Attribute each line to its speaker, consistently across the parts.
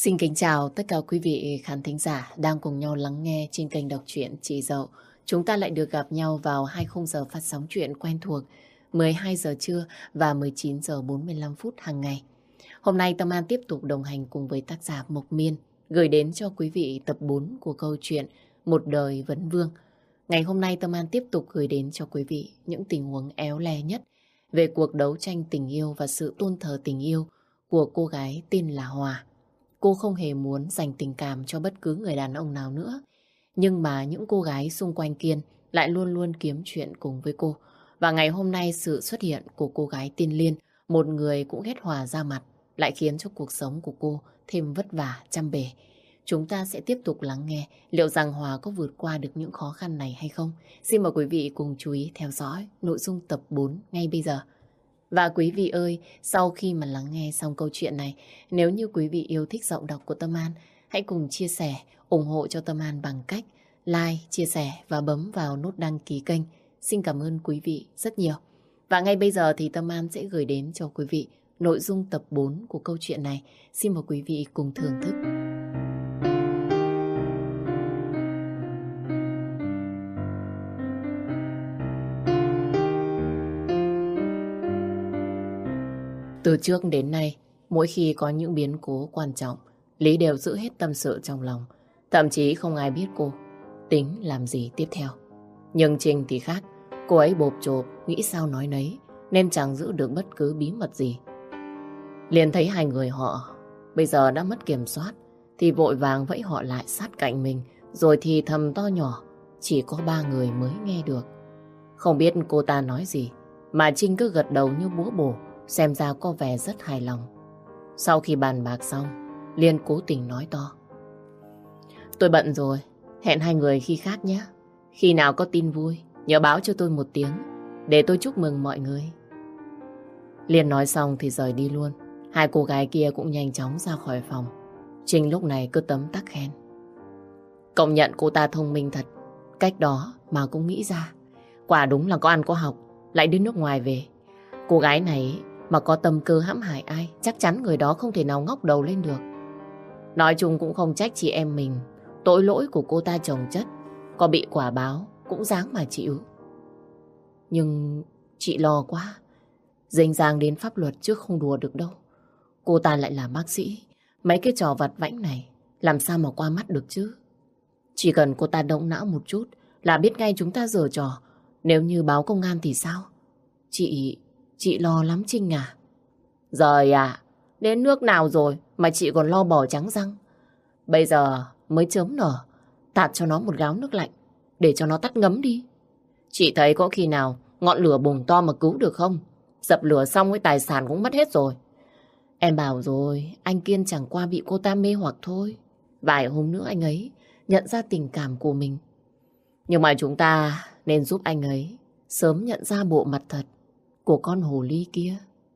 Speaker 1: Xin kính chào tất cả quý vị khán thính giả đang cùng nhau lắng nghe trên kênh đọc truyện Chị Dậu. Chúng ta lại được gặp nhau vào 2 khung giờ phát sóng truyện quen thuộc 12 giờ trưa và 19 giờ 45 phút hàng ngày. Hôm nay Tâm An tiếp tục đồng hành cùng với tác giả Mộc Miên gửi đến cho quý vị tập 4 của câu chuyện Một đời vấn vương. Ngày hôm nay Tâm An tiếp tục gửi đến cho quý vị những tình huống éo le nhất về cuộc đấu tranh tình yêu và sự tôn thờ tình yêu của cô gái tên là Hòa. Cô không hề muốn dành tình cảm cho bất cứ người đàn ông nào nữa. Nhưng mà những cô gái xung quanh Kiên lại luôn luôn kiếm chuyện cùng với cô. Và ngày hôm nay sự xuất hiện của cô gái tên Liên, một người cũng ghét Hòa ra mặt, lại khiến cho cuộc sống của cô thêm vất vả trăm bề. Chúng ta sẽ tiếp tục lắng nghe liệu rằng Hòa có vượt qua được những khó khăn này hay không. Xin mời quý vị cùng chú ý theo dõi nội dung tập 4 ngay bây giờ. Và quý vị ơi, sau khi mà lắng nghe xong câu chuyện này, nếu như quý vị yêu thích giọng đọc của Tâm An, hãy cùng chia sẻ, ủng hộ cho Tâm An bằng cách like, chia sẻ và bấm vào nút đăng ký kênh. Xin cảm ơn quý vị rất nhiều. Và ngay bây giờ thì Tâm An sẽ gửi đến cho quý vị nội dung tập 4 của câu chuyện này. Xin mời quý vị cùng thưởng thức. Từ trước đến nay, mỗi khi có những biến cố quan trọng, Lý đều giữ hết tâm sự trong lòng. Thậm chí không ai biết cô tính làm gì tiếp theo. Nhưng Trinh thì khác, cô ấy bộp chộp, nghĩ sao nói nấy, nên chẳng giữ được bất cứ bí mật gì. Liền thấy hai người họ bây giờ đã mất kiểm soát, thì vội vàng vẫy họ lại sát cạnh mình, rồi thì thầm to nhỏ, chỉ có ba người mới nghe được. Không biết cô ta nói gì, mà Trinh cứ gật đầu như búa bổ, xem ra có vẻ rất hài lòng. Sau khi bàn bạc xong, Liên cố tình nói to: "Tôi bận rồi, hẹn hai người khi khác nhé. Khi nào có tin vui, nhớ báo cho tôi một tiếng, để tôi chúc mừng mọi người." Liên nói xong thì rời đi luôn. Hai cô gái kia cũng nhanh chóng ra khỏi phòng. Trinh lúc này cứ tấm tắc khen: "Công nhận cô ta thông minh thật, cách đó mà cũng nghĩ ra. Quả đúng là có ăn có học, lại đến nước ngoài về. Cô gái này mà có tâm cơ hãm hại ai, chắc chắn người đó không thể nào ngóc đầu lên được. Nói chung cũng không trách chị em mình, tội lỗi của cô ta chồng chất, có bị quả báo cũng dáng mà chịu. Nhưng chị lo quá, dính dáng đến pháp luật chứ không đùa được đâu. Cô ta lại là bác sĩ, mấy cái trò vặt vãnh này làm sao mà qua mắt được chứ. Chỉ cần cô ta động não một chút là biết ngay chúng ta giở trò. Nếu như báo công an thì sao? Chị lo lắm Trinh à." "Giời à, đến nước nào rồi mà chị còn lo bò trắng răng. Bây giờ mới chớm nở, tạt cho nó một gáo nước lạnh, để cho nó tắt ngấm đi. Chị thấy có khi nào ngọn lửa bùng to mà cứu được không? Dập lửa xong cái tài sản cũng mất hết rồi. Em bảo rồi, anh Kiên chẳng qua bị cô ta mê hoặc thôi. Vài hôm nữa anh ấy nhận ra tình cảm của mình. Nhưng mà chúng ta nên giúp anh ấy sớm nhận ra bộ mặt thật của con hồ ly kia."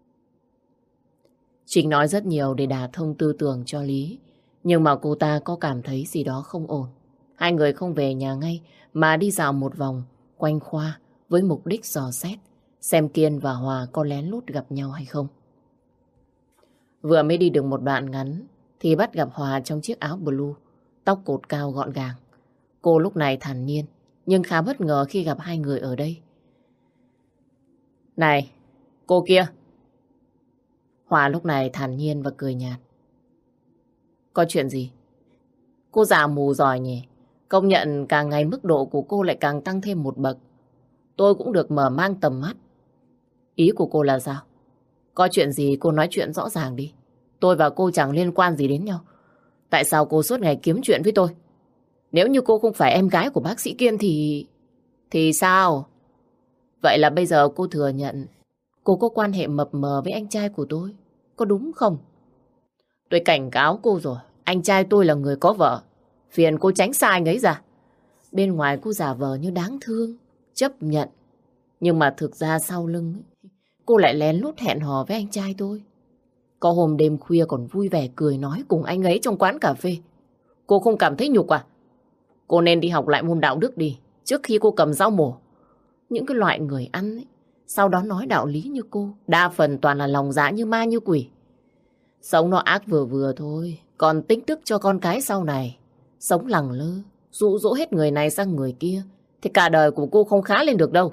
Speaker 1: Trinh nói rất nhiều để đả thông tư tưởng cho Lý, nhưng mà cô ta có cảm thấy gì đó không ổn. Hai người không về nhà ngay mà đi dạo một vòng quanh khoa với mục đích dò xét xem Kiên và Hòa có lén lút gặp nhau hay không. Vừa mới đi được một đoạn ngắn thì bắt gặp Hòa trong chiếc áo blue, tóc cột cao gọn gàng. Cô lúc này thản nhiên nhưng khá bất ngờ khi gặp hai người ở đây. "Này, cô kia!" Hòa lúc này thản nhiên và cười nhạt. "Có chuyện gì?" "Cô già mù giỏi nhỉ. Công nhận càng ngày mức độ của cô lại càng tăng thêm một bậc. Tôi cũng được mở mang tầm mắt. Ý của cô là sao? Có chuyện gì cô nói chuyện rõ ràng đi. Tôi và cô chẳng liên quan gì đến nhau. Tại sao cô suốt ngày kiếm chuyện với tôi? Nếu như cô không phải em gái của bác sĩ Kiên thì... Thì sao? Vậy là bây giờ cô thừa nhận cô có quan hệ mập mờ với anh trai của tôi, có đúng không?" "Tôi cảnh cáo cô rồi, anh trai tôi là người có vợ. Phiền cô tránh xa anh ấy ra. Bên ngoài cô giả vờ như đáng thương, chấp nhận. Nhưng mà thực ra sau lưng cô lại lén lút hẹn hò với anh trai tôi. Có hôm đêm khuya còn vui vẻ cười nói cùng anh ấy trong quán cà phê. Cô không cảm thấy nhục à? Cô nên đi học lại môn đạo đức đi, trước khi cô cầm dao mổ. Những cái loại người ăn ấy, sau đó nói đạo lý như cô, đa phần toàn là lòng dạ như ma như quỷ. Sống nó ác vừa vừa thôi, còn tích đức cho con cái sau này. Sống lẳng lơ, dụ dỗ hết người này sang người kia, thì cả đời của cô không khá lên được đâu.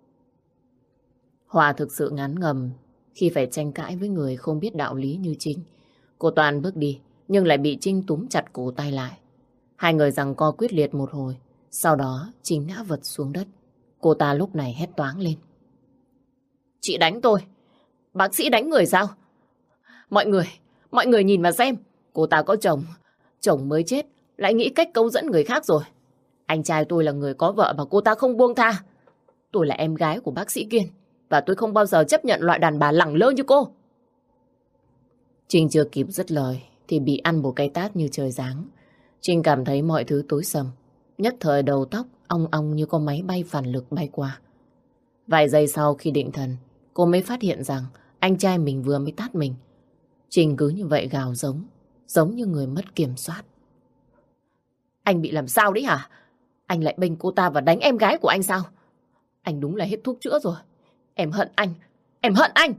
Speaker 1: Hòa thực sự ngán ngầm khi phải tranh cãi với người không biết đạo lý như Trinh. Cô toàn bước đi, nhưng lại bị Trinh túm chặt cổ tay lại. Hai người giằng co quyết liệt một hồi, sau đó Trinh ngã vật xuống đất. Cô ta lúc này hét toáng lên. Chị đánh tôi? Bác sĩ đánh người sao? Mọi người nhìn mà xem. Cô ta có chồng, chồng mới chết, lại nghĩ cách câu dẫn người khác rồi. Anh trai tôi là người có vợ mà cô ta không buông tha. Tôi là em gái của bác sĩ Kiên, và tôi không bao giờ chấp nhận loại đàn bà lẳng lơ như cô. Trinh chưa kịp dứt lời thì bị ăn một cái tát như trời giáng. Trinh cảm thấy mọi thứ tối sầm, nhất thời đầu tóc ong ong như có máy bay phản lực bay qua. Vài giây sau khi định thần, cô mới phát hiện rằng anh trai mình vừa mới tát mình. Trinh cứ như vậy gào giống như người mất kiểm soát. Anh bị làm sao đấy hả? Anh lại bênh cô ta và đánh em gái của anh sao? Anh đúng là hết thuốc chữa rồi. Em hận anh, em hận anh.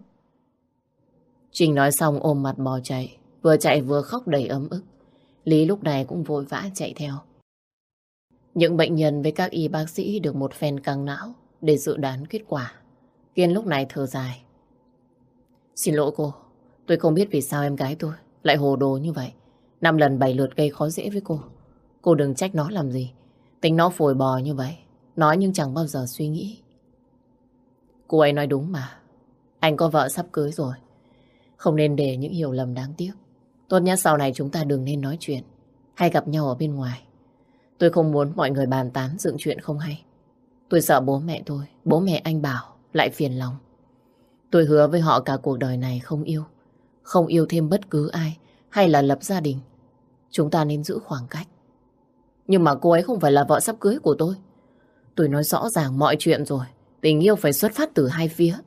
Speaker 1: Trinh nói xong ôm mặt bò chạy vừa khóc đầy ấm ức. Lý lúc này cũng vội vã chạy theo. Những bệnh nhân với các y bác sĩ được một phen căng não để dự đoán kết quả. Kiên lúc này thở dài. Xin lỗi cô, tôi không biết vì sao em gái tôi lại hồ đồ như vậy. 5 lần 7 lượt gây khó dễ với cô. Cô đừng trách nó làm gì. Tính nó phồi bò như vậy, nói nhưng chẳng bao giờ suy nghĩ. Cô ấy nói đúng mà. Anh có vợ sắp cưới rồi. Không nên để những hiểu lầm đáng tiếc. Tốt nhất sau này chúng ta đừng nên nói chuyện hay gặp nhau ở bên ngoài. Tôi không muốn mọi người bàn tán dựng chuyện không hay. Tôi sợ bố mẹ tôi, bố mẹ anh Bảo lại phiền lòng. Tôi hứa với họ cả cuộc đời này không yêu thêm bất cứ ai hay là lập gia đình. Chúng ta nên giữ khoảng cách. Nhưng mà cô ấy không phải là vợ sắp cưới của tôi. Tôi nói rõ ràng mọi chuyện rồi. Tình yêu phải xuất phát từ hai phía.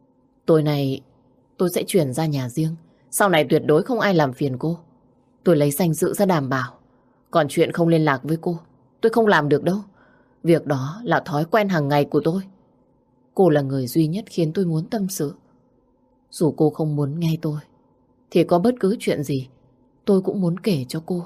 Speaker 1: Tôi sẽ chuyển ra nhà riêng. Sau này tuyệt đối không ai làm phiền cô. Tôi lấy danh dự ra đảm bảo. Còn chuyện không liên lạc với cô, tôi không làm được đâu. Việc đó là thói quen hàng ngày của tôi. Cô là người duy nhất khiến tôi muốn tâm sự. Dù cô không muốn nghe tôi, thì có bất cứ chuyện gì tôi cũng muốn kể cho cô.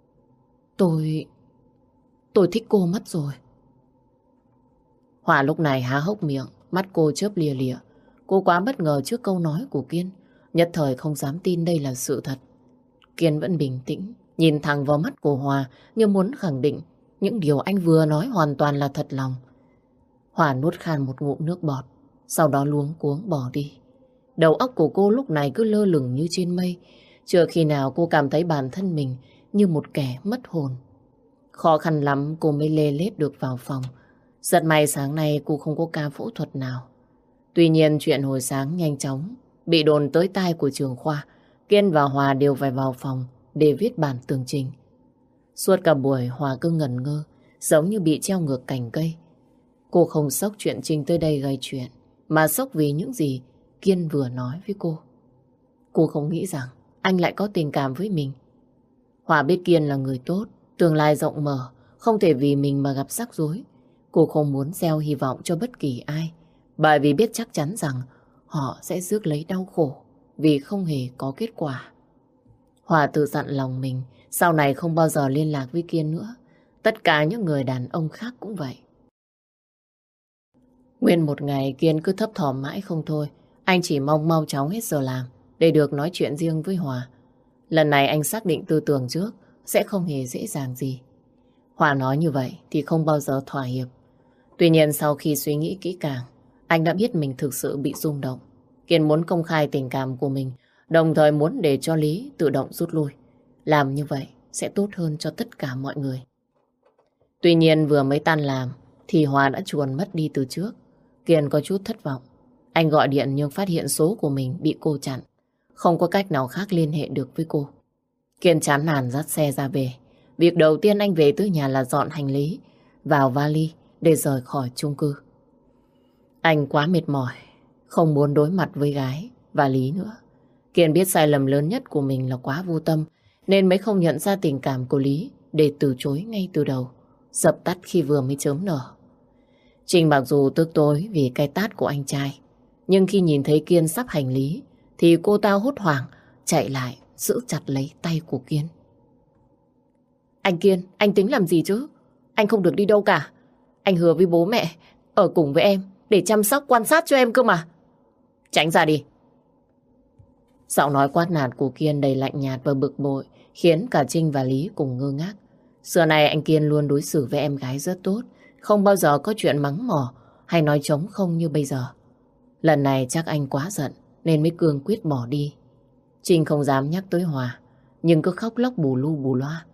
Speaker 1: Tôi thích cô mất rồi. Hòa lúc này há hốc miệng, mắt cô chớp lia lịa. Cô quá bất ngờ trước câu nói của Kiên, nhất thời không dám tin đây là sự thật. Kiên vẫn bình tĩnh, nhìn thẳng vào mắt của Hòa như muốn khẳng định những điều anh vừa nói hoàn toàn là thật lòng. Hòa nuốt khan một ngụm nước bọt, sau đó luống cuống bỏ đi. Đầu óc của cô lúc này cứ lơ lửng như trên mây. Chưa khi nào cô cảm thấy bản thân mình như một kẻ mất hồn. Khó khăn lắm cô mới lê lết được vào phòng. Rất may sáng nay cô không có ca phẫu thuật nào. Tuy nhiên chuyện hồi sáng nhanh chóng bị đồn tới tai của trưởng khoa. Kiên và Hòa đều phải vào phòng để viết bản tường trình. Suốt cả buổi Hòa cứ ngẩn ngơ, giống như bị treo ngược cành cây. Cô không sốc chuyện Trinh tới đây gây chuyện, mà sốc vì những gì Kiên vừa nói với cô. Cô không nghĩ rằng anh lại có tình cảm với mình. Hòa biết Kiên là người tốt, tương lai rộng mở, không thể vì mình mà gặp rắc rối. Cô không muốn gieo hy vọng cho bất kỳ ai, bởi vì biết chắc chắn rằng họ sẽ rước lấy đau khổ vì không hề có kết quả. Hòa tự dặn lòng mình sau này không bao giờ liên lạc với Kiên nữa. Tất cả những người đàn ông khác cũng vậy. Nguyên một ngày Kiên cứ thấp thỏm mãi không thôi. Anh chỉ mong mau chóng hết giờ làm để được nói chuyện riêng với Hòa. Lần này anh xác định tư tưởng trước sẽ không hề dễ dàng gì. Hòa nói như vậy thì không bao giờ thỏa hiệp. Tuy nhiên sau khi suy nghĩ kỹ càng, anh đã biết mình thực sự bị rung động. Kiên muốn công khai tình cảm của mình, đồng thời muốn để cho Lý tự động rút lui. Làm như vậy sẽ tốt hơn cho tất cả mọi người. Tuy nhiên vừa mới tan làm thì Hòa đã chuồn mất đi từ trước. Kiên có chút thất vọng. Anh gọi điện nhưng phát hiện số của mình bị cô chặn. Không có cách nào khác liên hệ được với cô. Kiên chán nản dắt xe ra về. Việc đầu tiên anh về tới nhà là dọn hành lý vào vali để rời khỏi chung cư. Anh quá mệt mỏi, không muốn đối mặt với gái và Lý nữa. Kiên biết sai lầm lớn nhất của mình là quá vô tâm, nên mới không nhận ra tình cảm của Lý để từ chối ngay từ đầu, dập tắt khi vừa mới chớm nở. Trinh mặc dù tức tối vì cái tát của anh trai, nhưng khi nhìn thấy Kiên sắp hành lý thì cô ta hốt hoảng chạy lại giữ chặt lấy tay của Kiên. Anh Kiên, anh tính làm gì chứ? Anh không được đi đâu cả. Anh hứa với bố mẹ ở cùng với em để chăm sóc quan sát cho em cơ mà. Tránh ra đi. Giọng nói quát nạt của Kiên đầy lạnh nhạt và bực bội khiến cả Trinh và Lý cùng ngơ ngác. Xưa này anh Kiên luôn đối xử với em gái rất tốt, không bao giờ có chuyện mắng mỏ hay nói trống không như bây giờ. Lần này chắc anh quá giận nên mới cương quyết bỏ đi. Trinh không dám nhắc tới Hòa, nhưng cứ khóc lóc bù lu bù loa.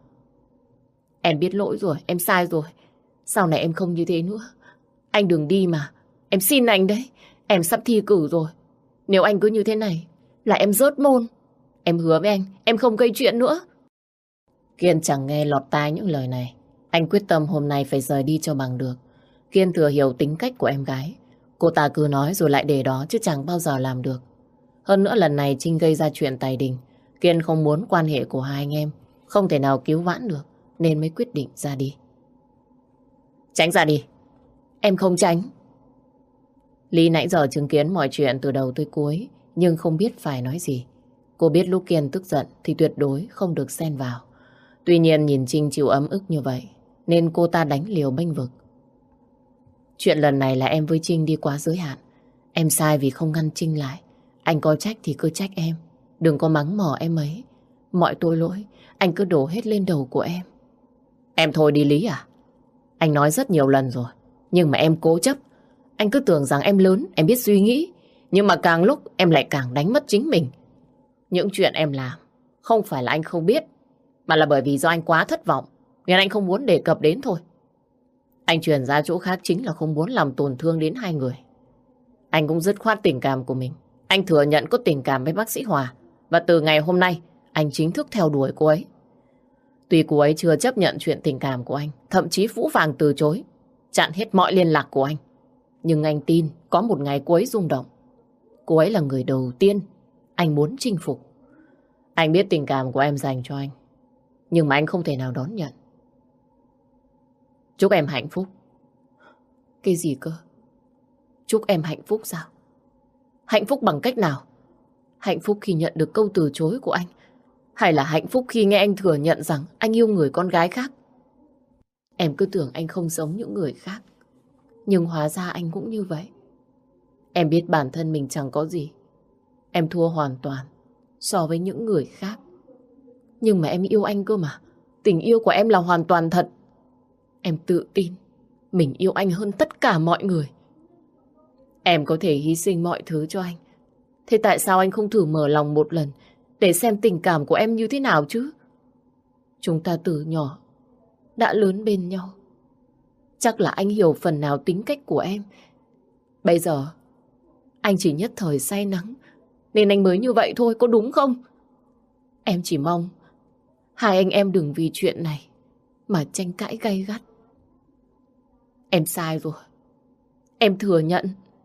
Speaker 1: Em biết lỗi rồi, em sai rồi. Sau này em không như thế nữa. Anh đừng đi mà. Em xin anh đấy. Em sắp thi cử rồi. Nếu anh cứ như thế này là em rớt môn. Em hứa với anh, em không gây chuyện nữa. Kiên chẳng nghe lọt tai những lời này. Anh quyết tâm hôm nay phải rời đi cho bằng được. Kiên thừa hiểu tính cách của em gái. Cô ta cứ nói rồi lại để đó chứ chẳng bao giờ làm được. Hơn nữa lần này Trinh gây ra chuyện tài đình. Kiên không muốn quan hệ của hai anh em không thể nào cứu vãn được nên mới quyết định ra đi. Tránh ra đi. Em không tránh. Lý nãy giờ chứng kiến mọi chuyện từ đầu tới cuối nhưng không biết phải nói gì. Cô biết lúc Kiên tức giận thì tuyệt đối không được xen vào. Tuy nhiên nhìn Trinh chịu ấm ức như vậy nên cô ta đánh liều bênh vực. Chuyện lần này là em với Trinh đi quá giới hạn. Em sai vì không ngăn Trinh lại. Anh có trách thì cứ trách em. Đừng có mắng mỏ em ấy. Mọi tội lỗi anh cứ đổ hết lên đầu của em. Em thôi đi Lý à? Anh nói rất nhiều lần rồi. Nhưng mà em cố chấp. Anh cứ tưởng rằng em lớn, em biết suy nghĩ. Nhưng mà càng lúc em lại càng đánh mất chính mình. Những chuyện em làm không phải là anh không biết, mà là bởi vì do anh quá thất vọng nên anh không muốn đề cập đến thôi. Anh chuyển ra chỗ khác chính là không muốn làm tổn thương đến hai người. Anh cũng dứt khoát tình cảm của mình. Anh thừa nhận có tình cảm với bác sĩ Hòa. Và từ ngày hôm nay anh chính thức theo đuổi cô ấy. Tuy cô ấy chưa chấp nhận chuyện tình cảm của anh, thậm chí phũ phàng từ chối, chặn hết mọi liên lạc của anh, nhưng anh tin có một ngày cô ấy rung động. Cô ấy là người đầu tiên anh muốn chinh phục. Anh biết tình cảm của em dành cho anh, nhưng mà anh không thể nào đón nhận. Chúc em hạnh phúc. Cái gì cơ? Chúc em hạnh phúc sao? Hạnh phúc bằng cách nào? Hạnh phúc khi nhận được câu từ chối của anh, hay là hạnh phúc khi nghe anh thừa nhận rằng anh yêu người con gái khác? Em cứ tưởng anh không giống những người khác, nhưng hóa ra anh cũng như vậy. Em biết bản thân mình chẳng có gì. Em thua hoàn toàn so với những người khác. Nhưng mà em yêu anh cơ mà. Tình yêu của em là hoàn toàn thật. Em tự tin mình yêu anh hơn tất cả mọi người. Em có thể hy sinh mọi thứ cho anh. Thế tại sao anh không thử mở lòng một lần để xem tình cảm của em như thế nào chứ? Chúng ta từ nhỏ đã lớn bên nhau. Chắc là anh hiểu phần nào tính cách của em. Bây giờ anh chỉ nhất thời say nắng nên anh mới như vậy thôi, có đúng không? Em chỉ mong hai anh em đừng vì chuyện này mà tranh cãi gay gắt. Em sai rồi. Em thừa nhận.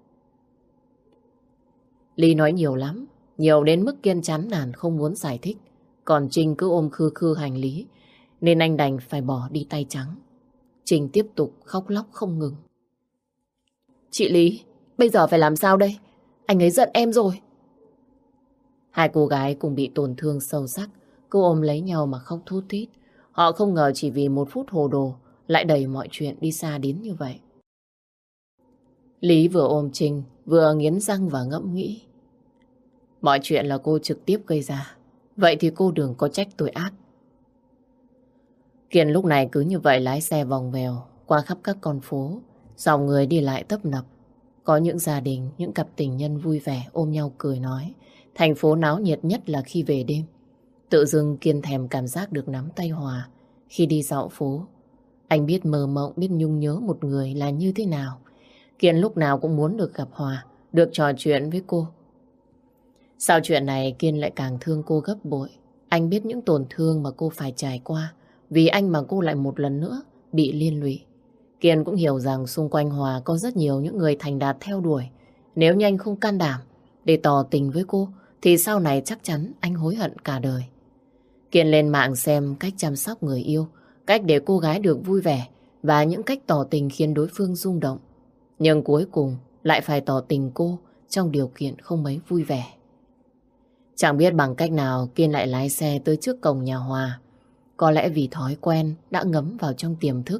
Speaker 1: Ly nói nhiều lắm, nhiều đến mức Kiên chán nản không muốn giải thích. Còn Trinh cứ ôm khư khư hành lý nên anh đành phải bỏ đi tay trắng. Trinh tiếp tục khóc lóc không ngừng. Chị Lý, bây giờ phải làm sao đây? Anh ấy giận em rồi. Hai cô gái cùng bị tổn thương sâu sắc, cứ ôm lấy nhau mà khóc thút thít. Họ không ngờ chỉ vì một phút hồ đồ lại đẩy mọi chuyện đi xa đến như vậy. Lý vừa ôm Trinh, vừa nghiến răng và ngẫm nghĩ. Mọi chuyện là cô trực tiếp gây ra, vậy thì cô đừng có trách tôi ác. Kiên lúc này cứ như vậy lái xe vòng vèo qua khắp các con phố, dòng người đi lại tấp nập. Có những gia đình, những cặp tình nhân vui vẻ ôm nhau cười nói. Thành phố náo nhiệt nhất là khi về đêm. Tự dưng Kiên thèm cảm giác được nắm tay Hòa khi đi dạo phố. Anh biết mơ mộng, biết nhung nhớ một người là như thế nào. Kiên lúc nào cũng muốn được gặp Hòa, được trò chuyện với cô. Sau chuyện này Kiên lại càng thương cô gấp bội. Anh biết những tổn thương mà cô phải trải qua. Vì anh mà cô lại một lần nữa bị liên lụy. Kiên cũng hiểu rằng xung quanh Hòa có rất nhiều những người thành đạt theo đuổi. Nếu như anh không can đảm để tỏ tình với cô thì sau này chắc chắn anh hối hận cả đời. Kiên lên mạng xem cách chăm sóc người yêu, cách để cô gái được vui vẻ và những cách tỏ tình khiến đối phương rung động. Nhưng cuối cùng lại phải tỏ tình cô trong điều kiện không mấy vui vẻ. Chẳng biết bằng cách nào Kiên lại lái xe tới trước cổng nhà Hòa. Có lẽ vì thói quen đã ngấm vào trong tiềm thức.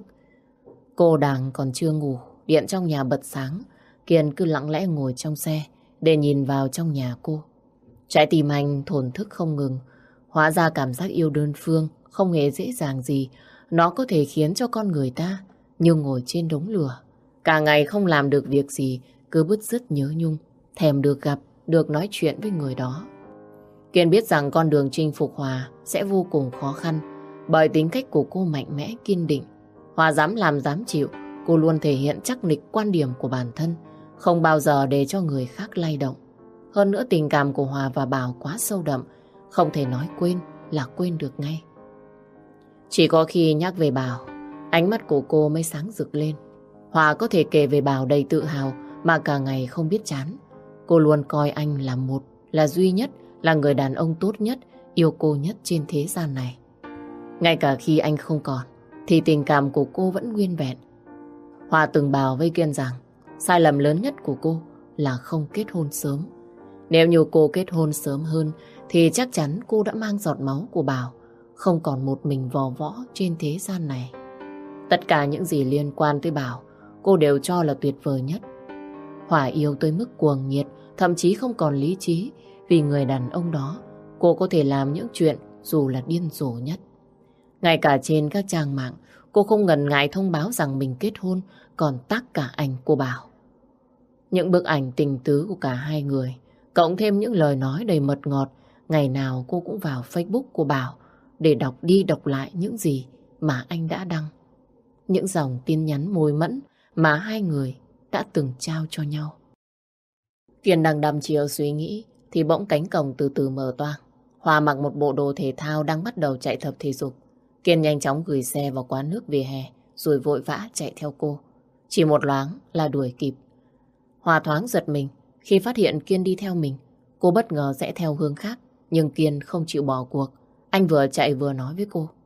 Speaker 1: Cô đang còn chưa ngủ, điện trong nhà bật sáng. Kiên cứ lặng lẽ ngồi trong xe để nhìn vào trong nhà cô. Trái tim anh thổn thức không ngừng. Hóa ra cảm giác yêu đơn phương không hề dễ dàng gì. Nó có thể khiến cho con người ta như ngồi trên đống lửa. Cả ngày không làm được việc gì, cứ bứt rứt nhớ nhung, thèm được gặp, được nói chuyện với người đó. Kiên biết rằng con đường chinh phục Hòa sẽ vô cùng khó khăn, bởi tính cách của cô mạnh mẽ, kiên định. Hòa dám làm dám chịu, cô luôn thể hiện chắc nịch quan điểm của bản thân, không bao giờ để cho người khác lay động. Hơn nữa tình cảm của Hòa và Bảo quá sâu đậm, không thể nói quên là quên được ngay. Chỉ có khi nhắc về Bảo, ánh mắt của cô mới sáng rực lên. Hòa có thể kể về Bảo đầy tự hào mà cả ngày không biết chán. Cô luôn coi anh là một, là duy nhất, là người đàn ông tốt nhất, yêu cô nhất trên thế gian này. Ngay cả khi anh không còn, thì tình cảm của cô vẫn nguyên vẹn. Hòa từng bảo với Kiên rằng sai lầm lớn nhất của cô là không kết hôn sớm. Nếu như cô kết hôn sớm hơn thì chắc chắn cô đã mang giọt máu của Bảo, không còn một mình vò võ trên thế gian này. Tất cả những gì liên quan tới Bảo, cô đều cho là tuyệt vời nhất. Hòa yêu tới mức cuồng nhiệt, thậm chí không còn lý trí. Vì người đàn ông đó, cô có thể làm những chuyện dù là điên rồ nhất. Ngay cả trên các trang mạng, cô không ngần ngại thông báo rằng mình kết hôn, còn tác cả ảnh của Bảo. Những bức ảnh tình tứ của cả hai người, cộng thêm những lời nói đầy mật ngọt, ngày nào cô cũng vào Facebook của Bảo để đọc đi đọc lại những gì mà anh đã đăng. Những dòng tin nhắn môi mẫn mà hai người đã từng trao cho nhau. Kiên đang đăm chiêu suy nghĩ thì bỗng cánh cổng từ từ mở toang. Hòa mặc một bộ đồ thể thao đang bắt đầu chạy tập thể dục. Kiên nhanh chóng gửi xe vào quán nước vỉa hè rồi vội vã chạy theo cô. Chỉ một loáng là đuổi kịp. Hòa thoáng giật mình khi phát hiện Kiên đi theo mình. Cô bất ngờ rẽ theo hướng khác, nhưng Kiên không chịu bỏ cuộc. Anh vừa chạy vừa nói với cô: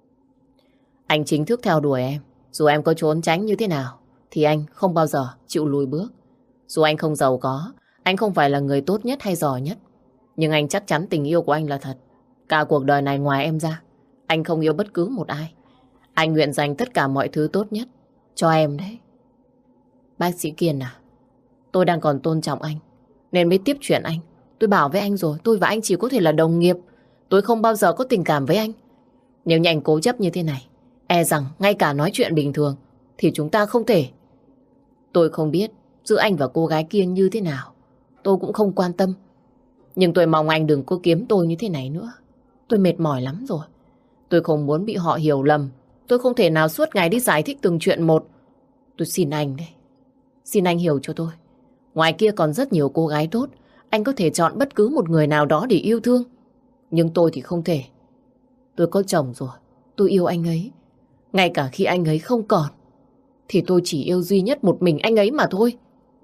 Speaker 1: anh chính thức theo đuổi em. Dù em có trốn tránh như thế nào thì anh không bao giờ chịu lùi bước. Dù anh không giàu có, anh không phải là người tốt nhất hay giỏi nhất, nhưng anh chắc chắn tình yêu của anh là thật. Cả cuộc đời này ngoài em ra, anh không yêu bất cứ một ai. Anh nguyện dành tất cả mọi thứ tốt nhất cho em đấy. Bác sĩ Kiên à, tôi đang còn tôn trọng anh nên mới tiếp chuyện anh. Tôi bảo với anh rồi, tôi và anh chỉ có thể là đồng nghiệp. Tôi không bao giờ có tình cảm với anh. Nếu như anh cố chấp như thế này, e rằng ngay cả nói chuyện bình thường thì chúng ta không thể. Tôi không biết giữa anh và cô gái kia như thế nào, tôi cũng không quan tâm. Nhưng tôi mong anh đừng có kiếm tôi như thế này nữa. Tôi mệt mỏi lắm rồi. Tôi không muốn bị họ hiểu lầm. Tôi không thể nào suốt ngày đi giải thích từng chuyện một. Tôi xin anh đấy, xin anh hiểu cho tôi. Ngoài kia còn rất nhiều cô gái tốt. Anh có thể chọn bất cứ một người nào đó để yêu thương. Nhưng tôi thì không thể. Tôi có chồng rồi, tôi yêu anh ấy. Ngay cả khi anh ấy không còn thì tôi chỉ yêu duy nhất một mình anh ấy mà thôi.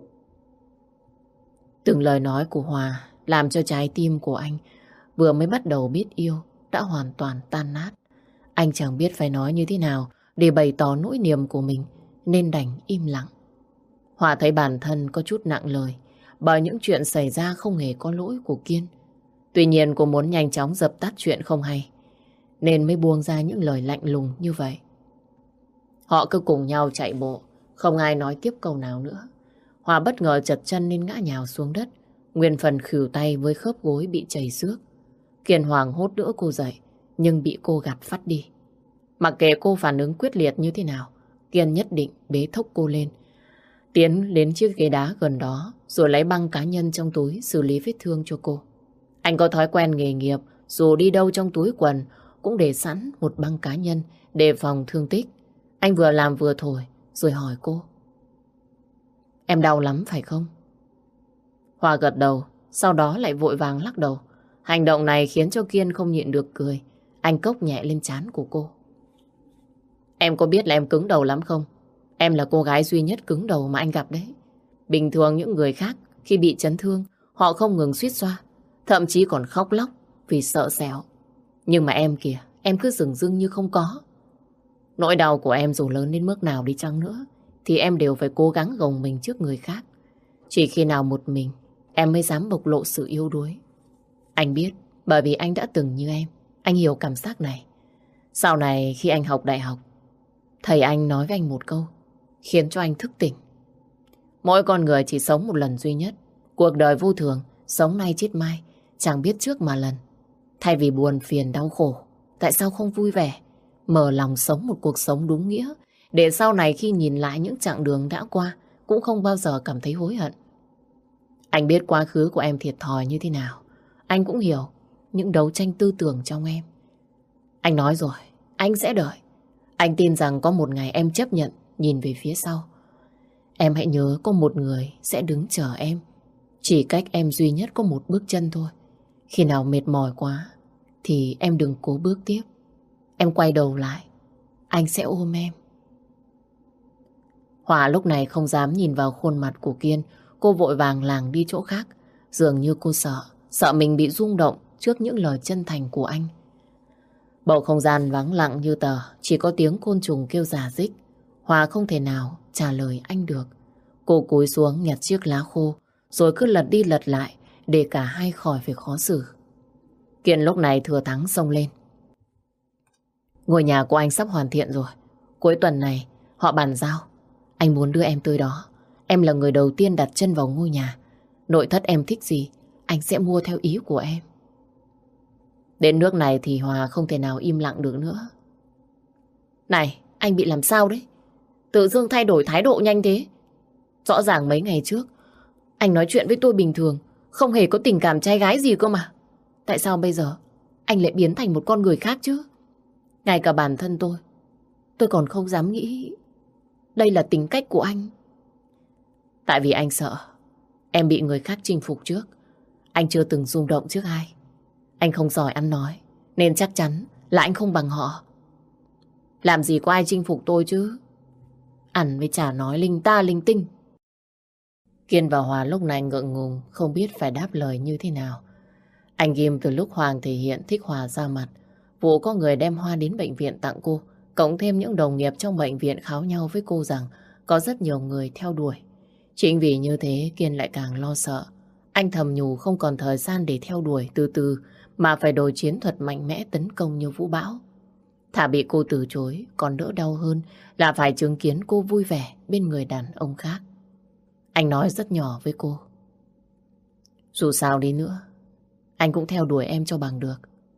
Speaker 1: Từng lời nói của Hòa làm cho trái tim của anh vừa mới bắt đầu biết yêu đã hoàn toàn tan nát. Anh chẳng biết phải nói như thế nào để bày tỏ nỗi niềm của mình, nên đành im lặng. Hòa thấy bản thân có chút nặng lời bởi những chuyện xảy ra không hề có lỗi của Kiên. Tuy nhiên cô muốn nhanh chóng dập tắt chuyện không hay, nên mới buông ra những lời lạnh lùng như vậy. Họ cứ cùng nhau chạy bộ, không ai nói tiếp câu nào nữa. Hòa bất ngờ chật chân nên ngã nhào xuống đất, nguyên phần khuỷu tay với khớp gối bị chảy xước. Kiên hoảng hốt đỡ cô dậy, nhưng bị cô gạt phắt đi. Mặc kệ cô phản ứng quyết liệt như thế nào, Kiên nhất định bế thốc cô lên, tiến đến chiếc ghế đá gần đó, rồi lấy băng cá nhân trong túi xử lý vết thương cho cô. Anh có thói quen nghề nghiệp, dù đi đâu trong túi quần cũng để sẵn một băng cá nhân để phòng thương tích. Anh vừa làm vừa thổi, rồi hỏi cô: em đau lắm phải không? Hòa gật đầu, sau đó lại vội vàng lắc đầu. Hành động này khiến cho Kiên không nhịn được cười. Anh cốc nhẹ lên trán của cô: em có biết là em cứng đầu lắm không? Em là cô gái duy nhất cứng đầu mà anh gặp đấy. Bình thường những người khác khi bị chấn thương, họ không ngừng suýt xoa, thậm chí còn khóc lóc vì sợ sẹo. Nhưng mà em kìa, em cứ dửng dưng như không có. Nỗi đau của em dù lớn đến mức nào đi chăng nữa thì em đều phải cố gắng gồng mình trước người khác. Chỉ khi nào một mình em mới dám bộc lộ sự yếu đuối. Anh biết, bởi vì anh đã từng như em. Anh hiểu cảm giác này. Sau này khi anh học đại học, thầy anh nói với anh một câu, khiến cho anh thức tỉnh. Mỗi con người chỉ sống một lần duy nhất. Cuộc đời vô thường, sống nay chết mai, chẳng biết trước mà lần. Thay vì buồn phiền đau khổ, tại sao không vui vẻ, mở lòng sống một cuộc sống đúng nghĩa, để sau này khi nhìn lại những chặng đường đã qua, cũng không bao giờ cảm thấy hối hận. Anh biết quá khứ của em thiệt thòi như thế nào. Anh cũng hiểu những đấu tranh tư tưởng trong em. Anh nói rồi, anh sẽ đợi. Anh tin rằng có một ngày em chấp nhận nhìn về phía sau. Em hãy nhớ có một người sẽ đứng chờ em. Chỉ cách em duy nhất có một bước chân thôi. Khi nào mệt mỏi quá thì em đừng cố bước tiếp. Em quay đầu lại, anh sẽ ôm em. Hòa lúc này không dám nhìn vào khuôn mặt của Kiên. Cô vội vàng làng đi chỗ khác. Dường như cô sợ mình bị rung động trước những lời chân thành của anh. Bầu không gian vắng lặng như tờ, chỉ có tiếng côn trùng kêu rả rích. Hòa không thể nào trả lời anh được. Cô cúi xuống nhặt chiếc lá khô, rồi cứ lật đi lật lại để cả hai khỏi phải khó xử. Kiên lúc này thừa thắng xông lên. Ngôi nhà của anh sắp hoàn thiện rồi. Cuối tuần này họ bàn giao. Anh muốn đưa em tới đó. Em là người đầu tiên đặt chân vào ngôi nhà. Nội thất em thích gì, anh sẽ mua theo ý của em. Đến nước này thì Hòa không thể nào im lặng được nữa. Này, anh bị làm sao đấy? Tự dưng thay đổi thái độ nhanh thế. Rõ ràng mấy ngày trước anh nói chuyện với tôi bình thường, không hề có tình cảm trai gái gì cơ mà. Tại sao bây giờ anh lại biến thành một con người khác chứ? Ngay cả bản thân tôi còn không dám nghĩ đây là tính cách của anh. Tại vì anh sợ em bị người khác chinh phục trước. Anh chưa từng rung động trước ai. Anh không giỏi ăn nói, nên chắc chắn là anh không bằng họ. Làm gì có ai chinh phục tôi chứ? Ăn với chả nói linh ta linh tinh. Kiên và Hòa lúc này ngượng ngùng, không biết phải đáp lời như thế nào. Anh ghim từ lúc Hoàng thể hiện thích Hòa ra mặt. Vụ có người đem hoa đến bệnh viện tặng cô, cộng thêm những đồng nghiệp trong bệnh viện kháo nhau với cô rằng có rất nhiều người theo đuổi. Chính vì như thế Kiên lại càng lo sợ. Anh thầm nhủ không còn thời gian để theo đuổi từ từ, mà phải đổi chiến thuật mạnh mẽ tấn công như vũ bão. Thà bị cô từ chối còn đỡ đau hơn là phải chứng kiến cô vui vẻ bên người đàn ông khác. Anh nói rất nhỏ với cô. Dù sao đi nữa, anh cũng theo đuổi em cho bằng được.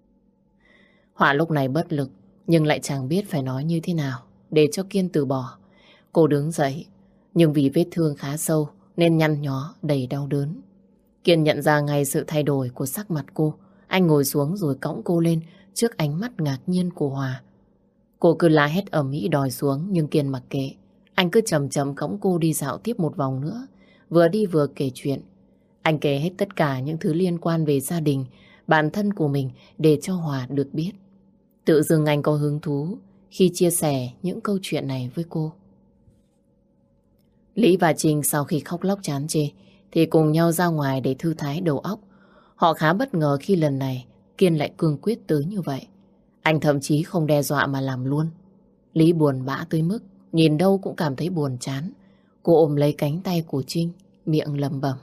Speaker 1: Họa lúc này bất lực, nhưng lại chẳng biết phải nói như thế nào để cho Kiên từ bỏ. Cô đứng dậy, nhưng vì vết thương khá sâu nên nhăn nhó đầy đau đớn. Kiên nhận ra ngay sự thay đổi của sắc mặt cô. Anh ngồi xuống rồi cõng cô lên trước ánh mắt ngạc nhiên của Hòa. Cô cứ la hét ầm ĩ đòi xuống, nhưng Kiên mặc kệ. Anh cứ chậm chậm cõng cô đi dạo tiếp một vòng nữa, vừa đi vừa kể chuyện. Anh kể hết tất cả những thứ liên quan về gia đình, bản thân của mình để cho Hòa được biết. Tự dưng anh có hứng thú khi chia sẻ những câu chuyện này với cô. Lý và Trinh sau khi khóc lóc chán chê thì cùng nhau ra ngoài để thư thái đầu óc. Họ khá bất ngờ khi lần này Kiên lại cương quyết tới như vậy. Anh thậm chí không đe dọa mà làm luôn. Lý buồn bã tới mức nhìn đâu cũng cảm thấy buồn chán. Cô ôm lấy cánh tay của Trinh, miệng lẩm bẩm.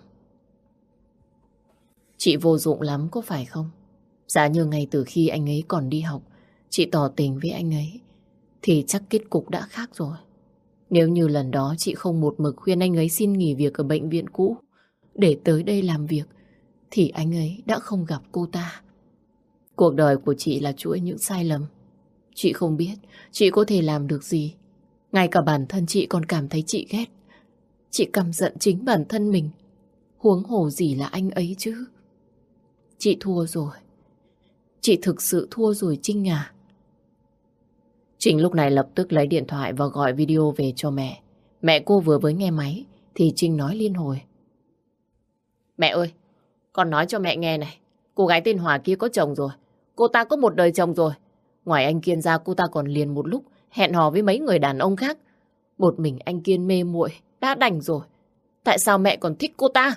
Speaker 1: Chị vô dụng lắm có phải không? Giả như ngay từ khi anh ấy còn đi học, chị tỏ tình với anh ấy, thì chắc kết cục đã khác rồi. Nếu như lần đó chị không một mực khuyên anh ấy xin nghỉ việc ở bệnh viện cũ để tới đây làm việc, thì anh ấy đã không gặp cô ta. Cuộc đời của chị là chuỗi những sai lầm. Chị không biết chị có thể làm được gì. Ngay cả bản thân chị còn cảm thấy chị ghét. Chị căm giận chính bản thân mình, huống hồ gì là anh ấy chứ. Chị thua rồi. Chị thực sự thua rồi Trinh à. Trinh lúc này lập tức lấy điện thoại và gọi video về cho mẹ. Mẹ cô vừa mới nghe máy thì Trinh nói liên hồi. Mẹ ơi, con nói cho mẹ nghe này. Cô gái tên Hòa kia có chồng rồi. Cô ta có một đời chồng rồi. Ngoài anh Kiên ra, cô ta còn liền một lúc hẹn hò với mấy người đàn ông khác. Một mình anh Kiên mê muội đã đành rồi. Tại sao mẹ còn thích cô ta?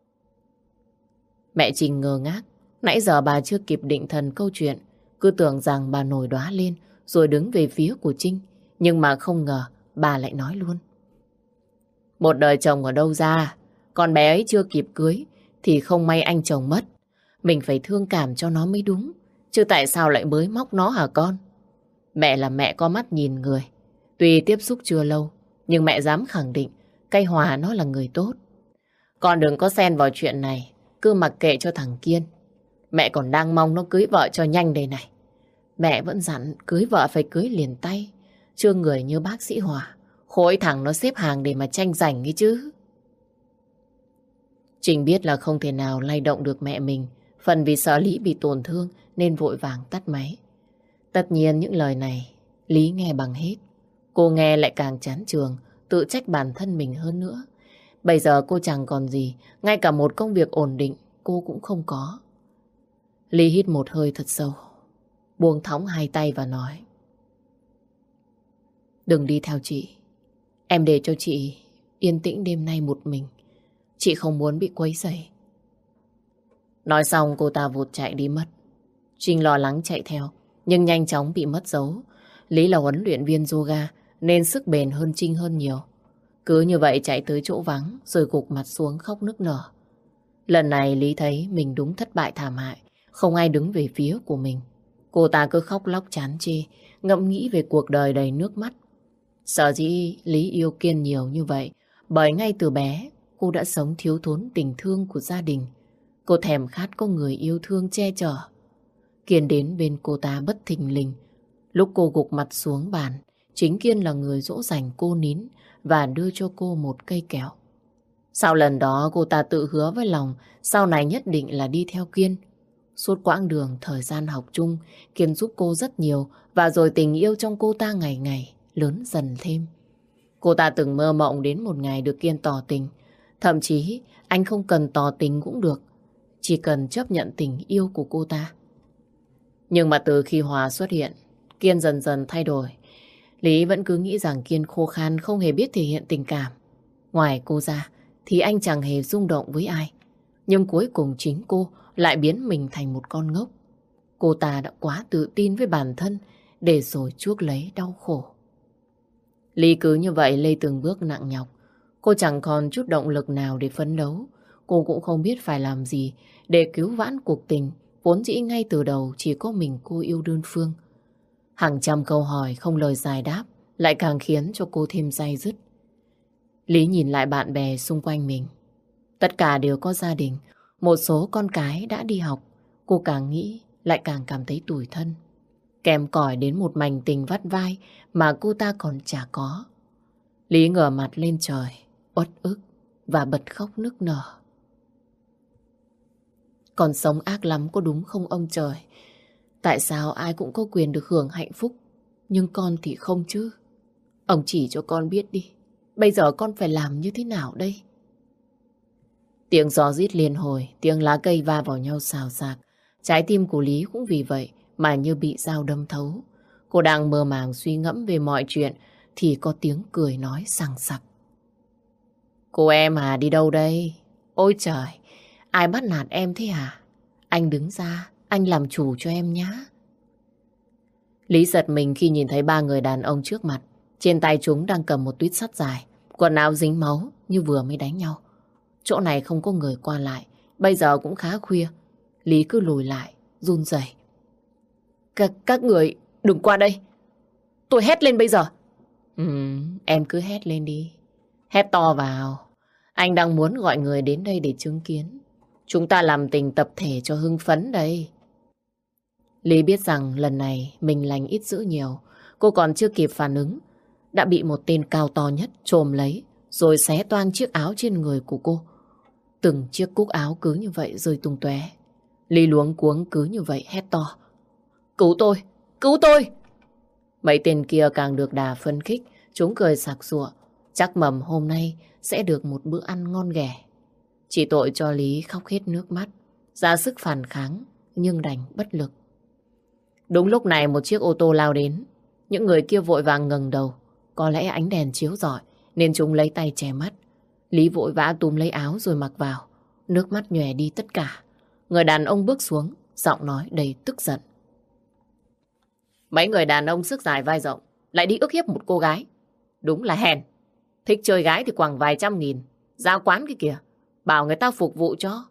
Speaker 1: Mẹ Trinh ngơ ngác. Nãy giờ bà chưa kịp định thần câu chuyện, cứ tưởng rằng bà nổi đoá lên rồi đứng về phía của Trinh. Nhưng mà không ngờ bà lại nói luôn. Một đời chồng ở đâu ra? Con bé ấy chưa kịp cưới thì không may anh chồng mất. Mình phải thương cảm cho nó mới đúng. Chứ tại sao lại bới móc nó hả con? Mẹ là mẹ có mắt nhìn người. Tuy tiếp xúc chưa lâu, nhưng mẹ dám khẳng định cây Hòa nó là người tốt. Con đừng có xen vào chuyện này, cứ mặc kệ cho thằng Kiên. Mẹ còn đang mong nó cưới vợ cho nhanh đây này. Mẹ vẫn dặn cưới vợ phải cưới liền tay. Chưa người như bác sĩ Hòa, khối thằng nó xếp hàng để mà tranh giành ấy chứ. Trình biết là không thể nào lay động được mẹ mình. Phần vì sợ Lý bị tổn thương nên vội vàng tắt máy. Tất nhiên những lời này Lý nghe bằng hết. Cô nghe lại càng chán chường, tự trách bản thân mình hơn nữa. Bây giờ cô chẳng còn gì, ngay cả một công việc ổn định cô cũng không có. Lý hít một hơi thật sâu, buông thõng hai tay và nói: Đừng đi theo chị. Em để cho chị yên tĩnh đêm nay một mình. Chị không muốn bị quấy rầy. Nói xong cô ta vụt chạy đi mất. Trinh lo lắng chạy theo, nhưng nhanh chóng bị mất dấu. Lý là huấn luyện viên yoga nên sức bền hơn Trinh hơn nhiều. Cứ như vậy chạy tới chỗ vắng rồi gục mặt xuống khóc nức nở. Lần này Lý thấy mình đúng thất bại thảm hại, không ai đứng về phía của mình. Cô ta cứ khóc lóc chán chê, ngẫm nghĩ về cuộc đời đầy nước mắt. Sở dĩ Lý yêu Kiên nhiều như vậy, bởi ngay từ bé cô đã sống thiếu thốn tình thương của gia đình. Cô thèm khát có người yêu thương che chở. Kiên đến bên cô ta bất thình lình. Lúc cô gục mặt xuống bàn, chính Kiên là người dỗ dành cô nín và đưa cho cô một cây kẹo. Sau lần đó cô ta tự hứa với lòng sau này nhất định là đi theo Kiên. Suốt quãng đường thời gian học chung, Kiên giúp cô rất nhiều và rồi tình yêu trong cô ta ngày ngày lớn dần thêm. Cô ta từng mơ mộng đến một ngày được Kiên tỏ tình. Thậm chí anh không cần tỏ tình cũng được, chỉ cần chấp nhận tình yêu của cô ta. Nhưng mà từ khi Hòa xuất hiện, Kiên dần dần thay đổi. Lý vẫn cứ nghĩ rằng Kiên khô khan không hề biết thể hiện tình cảm. Ngoài cô ra thì anh chẳng hề rung động với ai. Nhưng cuối cùng chính cô lại biến mình thành một con ngốc. Cô ta đã quá tự tin với bản thân để rồi chuốc lấy đau khổ. Lý cứ như vậy lê từng bước nặng nhọc. Cô chẳng còn chút động lực nào để phấn đấu. Cô cũng không biết phải làm gì để cứu vãn cuộc tình vốn dĩ ngay từ đầu chỉ có mình cô yêu đơn phương. Hàng trăm câu hỏi không lời giải đáp lại càng khiến cho cô thêm day dứt. Lý nhìn lại bạn bè xung quanh mình. Tất cả đều có gia đình, một số con cái đã đi học. Cô càng nghĩ lại càng cảm thấy tủi thân. Kèm cỏi đến một mảnh tình vắt vai mà cô ta còn chả có. Lý ngửa mặt lên trời, uất ức và bật khóc nức nở. Còn sống ác lắm có đúng không ông trời? Tại sao ai cũng có quyền được hưởng hạnh phúc, nhưng con thì không chứ? Ông chỉ cho con biết đi, bây giờ con phải làm như thế nào đây? Tiếng gió rít liên hồi, tiếng lá cây va vào nhau xào xạc. Trái tim của Lý cũng vì vậy mà như bị dao đâm thấu. Cô đang mơ màng suy ngẫm về mọi chuyện thì có tiếng cười nói sằng sặc. Cô em à, đi đâu đây? Ôi trời, ai bắt nạt em thế hả? Anh đứng ra, anh làm chủ cho em nhá. Lý giật mình khi nhìn thấy ba người đàn ông trước mặt. Trên tay chúng đang cầm một tuyết sắt dài, quần áo dính máu như vừa mới đánh nhau. Chỗ này không có người qua lại, bây giờ cũng khá khuya. Lý cứ lùi lại, run rẩy. Các người đừng qua đây. Tôi hét lên bây giờ. Em cứ hét lên đi. Hét to vào. Anh đang muốn gọi người đến đây để chứng kiến. Chúng ta làm tình tập thể cho hưng phấn đây. Lý biết rằng lần này mình lành ít dữ nhiều. Cô còn chưa kịp phản ứng đã bị một tên cao to nhất chồm lấy rồi xé toang chiếc áo trên người của cô. Từng chiếc cúc áo cứ như vậy rơi tung tóe. Lý luống cuống cứ như vậy hét to. Cứu tôi! Cứu tôi! Mấy tên kia càng được đà phấn khích. Chúng cười sặc sụa. Chắc mầm hôm nay sẽ được một bữa ăn ngon ghẻ. Chỉ tội cho Lý khóc hết nước mắt, ra sức phản kháng nhưng đành bất lực. Đúng lúc này một chiếc ô tô lao đến. Những người kia vội vàng ngẩng đầu. Có lẽ ánh đèn chiếu rọi nên chúng lấy tay che mắt. Lý vội vã túm lấy áo rồi mặc vào. Nước mắt nhòe đi tất cả. Người đàn ông bước xuống, giọng nói đầy tức giận. Mấy người đàn ông sức dài vai rộng lại đi ức hiếp một cô gái. Đúng là hèn. Thích chơi gái thì quẳng vài trăm nghìn. Giao quán cái kìa, bảo người ta phục vụ cho.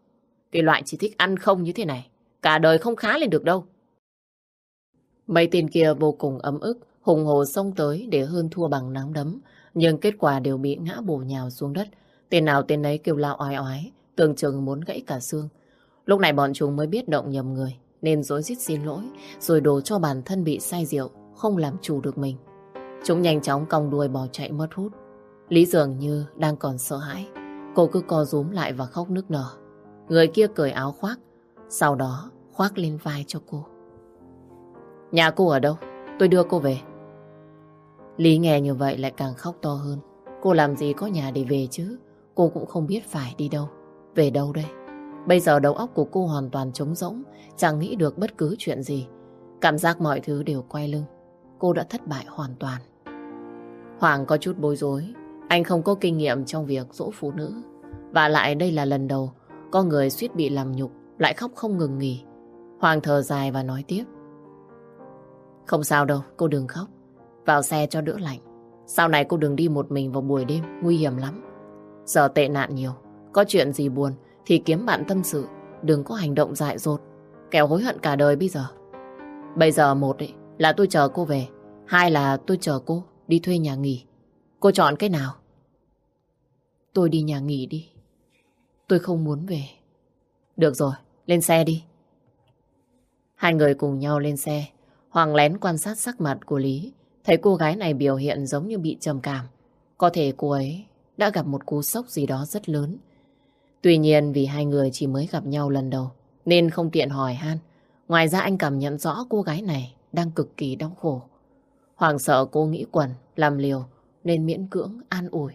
Speaker 1: Cái loại chỉ thích ăn không như thế này, cả đời không khá lên được đâu. Mấy tên kia vô cùng ấm ức, hùng hồ xông tới để hơn thua bằng nắm đấm, nhưng kết quả đều bị ngã bổ nhào xuống đất. Tên nào tên ấy kêu la oái oái, tưởng chừng muốn gãy cả xương. Lúc này bọn chúng mới biết động nhầm người, nên rối rít xin lỗi, rồi đổ cho bản thân bị say rượu, không làm chủ được mình. Chúng nhanh chóng cong đuôi bỏ chạy mất hút. Lý dường như đang còn sợ hãi, cô cứ co rúm lại và khóc nức nở. Người kia cởi áo khoác, sau đó khoác lên vai cho cô. Nhà cô ở đâu? Tôi đưa cô về. Lý nghe như vậy lại càng khóc to hơn. Cô làm gì có nhà để về chứ? Cô cũng không biết phải đi đâu. Về đâu đây? Bây giờ đầu óc của cô hoàn toàn trống rỗng, chẳng nghĩ được bất cứ chuyện gì. Cảm giác mọi thứ đều quay lưng. Cô đã thất bại hoàn toàn. Hoàng có chút bối rối. Anh không có kinh nghiệm trong việc dỗ phụ nữ. Và lại đây là lần đầu có người suýt bị làm nhục, lại khóc không ngừng nghỉ. Hoàng thở dài và nói tiếp. Không sao đâu, cô đừng khóc. Vào xe cho đỡ lạnh. Sau này cô đừng đi một mình vào buổi đêm, nguy hiểm lắm. Giờ tệ nạn nhiều, có chuyện gì buồn thì kiếm bạn tâm sự, đừng có hành động dại dột, kẻo hối hận cả đời bây giờ. Bây giờ một ấy, là tôi chờ cô về, hai là tôi chờ cô đi thuê nhà nghỉ. Cô chọn cái nào? Tôi đi nhà nghỉ đi. Tôi không muốn về. Được rồi, lên xe đi. Hai người cùng nhau lên xe. Hoàng lén quan sát sắc mặt của Lý. Thấy cô gái này biểu hiện giống như bị trầm cảm. Có thể cô ấy đã gặp một cú sốc gì đó rất lớn. Tuy nhiên vì hai người chỉ mới gặp nhau lần đầu nên không tiện hỏi han. Ngoài ra anh cảm nhận rõ cô gái này đang cực kỳ đau khổ. Hoàng sợ cô nghĩ quẩn, làm liều nên miễn cưỡng an ủi.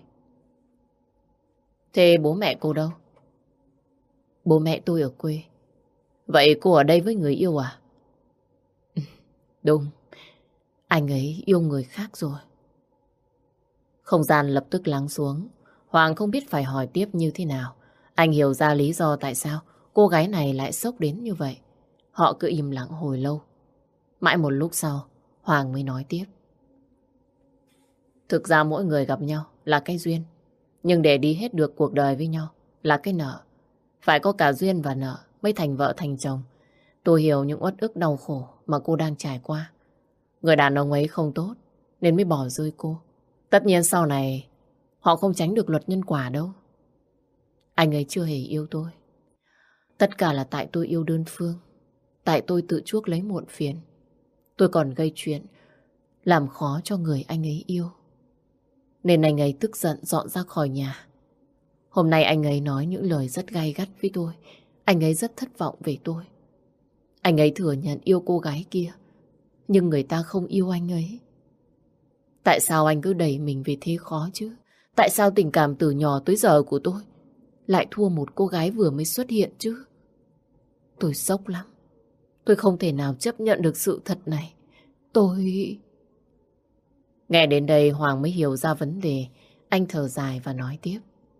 Speaker 1: Thế bố mẹ cô đâu? Bố mẹ tôi ở quê. Vậy cô ở đây với người yêu à? Đúng, anh ấy yêu người khác rồi. Không gian lập tức lắng xuống. Hoàng không biết phải hỏi tiếp như thế nào. Anh hiểu ra lý do tại sao cô gái này lại sốc đến như vậy. Họ cứ im lặng hồi lâu. Mãi một lúc sau, Hoàng mới nói tiếp. Thực ra mỗi người gặp nhau là cái duyên. Nhưng để đi hết được cuộc đời với nhau là cái nợ. Phải có cả duyên và nợ mới thành vợ thành chồng. Tôi hiểu những uất ức đau khổ mà cô đang trải qua. Người đàn ông ấy không tốt nên mới bỏ rơi cô. Tất nhiên sau này họ không tránh được luật nhân quả đâu. Anh ấy chưa hề yêu tôi. Tất cả là tại tôi yêu đơn phương. Tại tôi tự chuốc lấy muộn phiền. Tôi còn gây chuyện làm khó cho người anh ấy yêu. Nên anh ấy tức giận dọn ra khỏi nhà. Hôm nay anh ấy nói những lời rất gay gắt với tôi. Anh ấy rất thất vọng về tôi. Anh ấy thừa nhận yêu cô gái kia, nhưng người ta không yêu anh ấy. Tại sao anh cứ đẩy mình về thế khó chứ? Tại sao tình cảm từ nhỏ tới giờ của tôi lại thua một cô gái vừa mới xuất hiện chứ? Tôi sốc lắm. Tôi không thể nào chấp nhận được sự thật này. Tôi... Nghe đến đây Hoàng mới hiểu ra vấn đề. Anh thở dài và nói tiếp.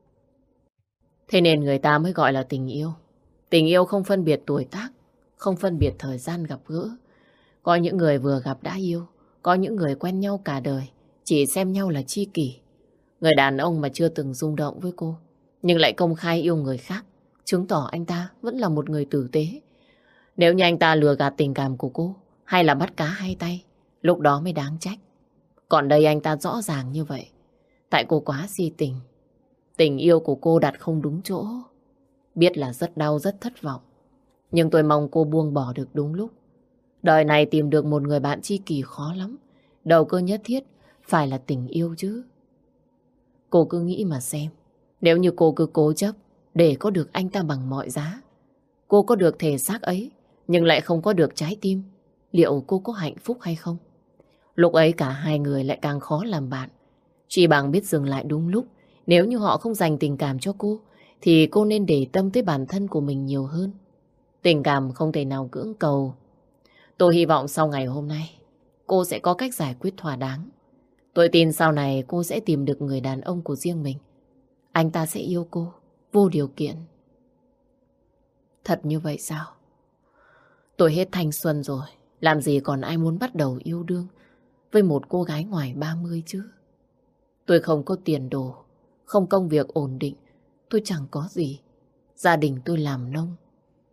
Speaker 1: Thế nên người ta mới gọi là tình yêu. Tình yêu không phân biệt tuổi tác, không phân biệt thời gian gặp gỡ. Có những người vừa gặp đã yêu, có những người quen nhau cả đời, chỉ xem nhau là tri kỷ. Người đàn ông mà chưa từng rung động với cô, nhưng lại công khai yêu người khác, chứng tỏ anh ta vẫn là một người tử tế. Nếu như anh ta lừa gạt tình cảm của cô, hay là bắt cá hai tay, lúc đó mới đáng trách. Còn đây anh ta rõ ràng như vậy. Tại cô quá si tình. Tình yêu của cô đặt không đúng chỗ. Biết là rất đau, rất thất vọng. Nhưng tôi mong cô buông bỏ được đúng lúc. Đời này tìm được một người bạn tri kỷ khó lắm. Đâu cơ nhất thiết phải là tình yêu chứ. Cô cứ nghĩ mà xem. Nếu như cô cứ cố chấp để có được anh ta bằng mọi giá, cô có được thể xác ấy nhưng lại không có được trái tim, liệu cô có hạnh phúc hay không? Lúc ấy cả hai người lại càng khó làm bạn. Chỉ bằng biết dừng lại đúng lúc. Nếu như họ không dành tình cảm cho cô thì cô nên để tâm tới bản thân của mình nhiều hơn. Tình cảm không thể nào cưỡng cầu. Tôi hy vọng sau ngày hôm nay cô sẽ có cách giải quyết thỏa đáng. Tôi tin sau này cô sẽ tìm được người đàn ông của riêng mình. Anh ta sẽ yêu cô vô điều kiện. Thật như vậy sao? Tôi hết thanh xuân rồi. Làm gì còn ai muốn bắt đầu yêu đương với một cô gái ngoài 30 chứ? Tôi không có tiền đồ, không công việc ổn định. Tôi chẳng có gì. Gia đình tôi làm nông,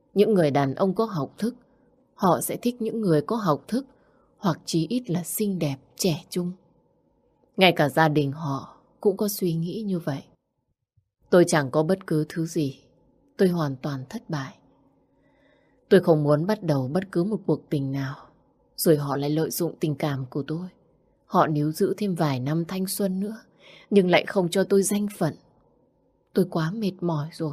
Speaker 1: Những người đàn ông có học thức, họ sẽ thích những người có học thức, hoặc chí ít là xinh đẹp, trẻ trung. Ngay cả gia đình họ cũng có suy nghĩ như vậy. Tôi chẳng có bất cứ thứ gì. Tôi hoàn toàn thất bại. Tôi không muốn bắt đầu bất cứ một cuộc tình nào, rồi họ lại lợi dụng tình cảm của tôi. Họ níu giữ thêm vài năm thanh xuân nữa, nhưng lại không cho tôi danh phận. Tôi quá mệt mỏi rồi.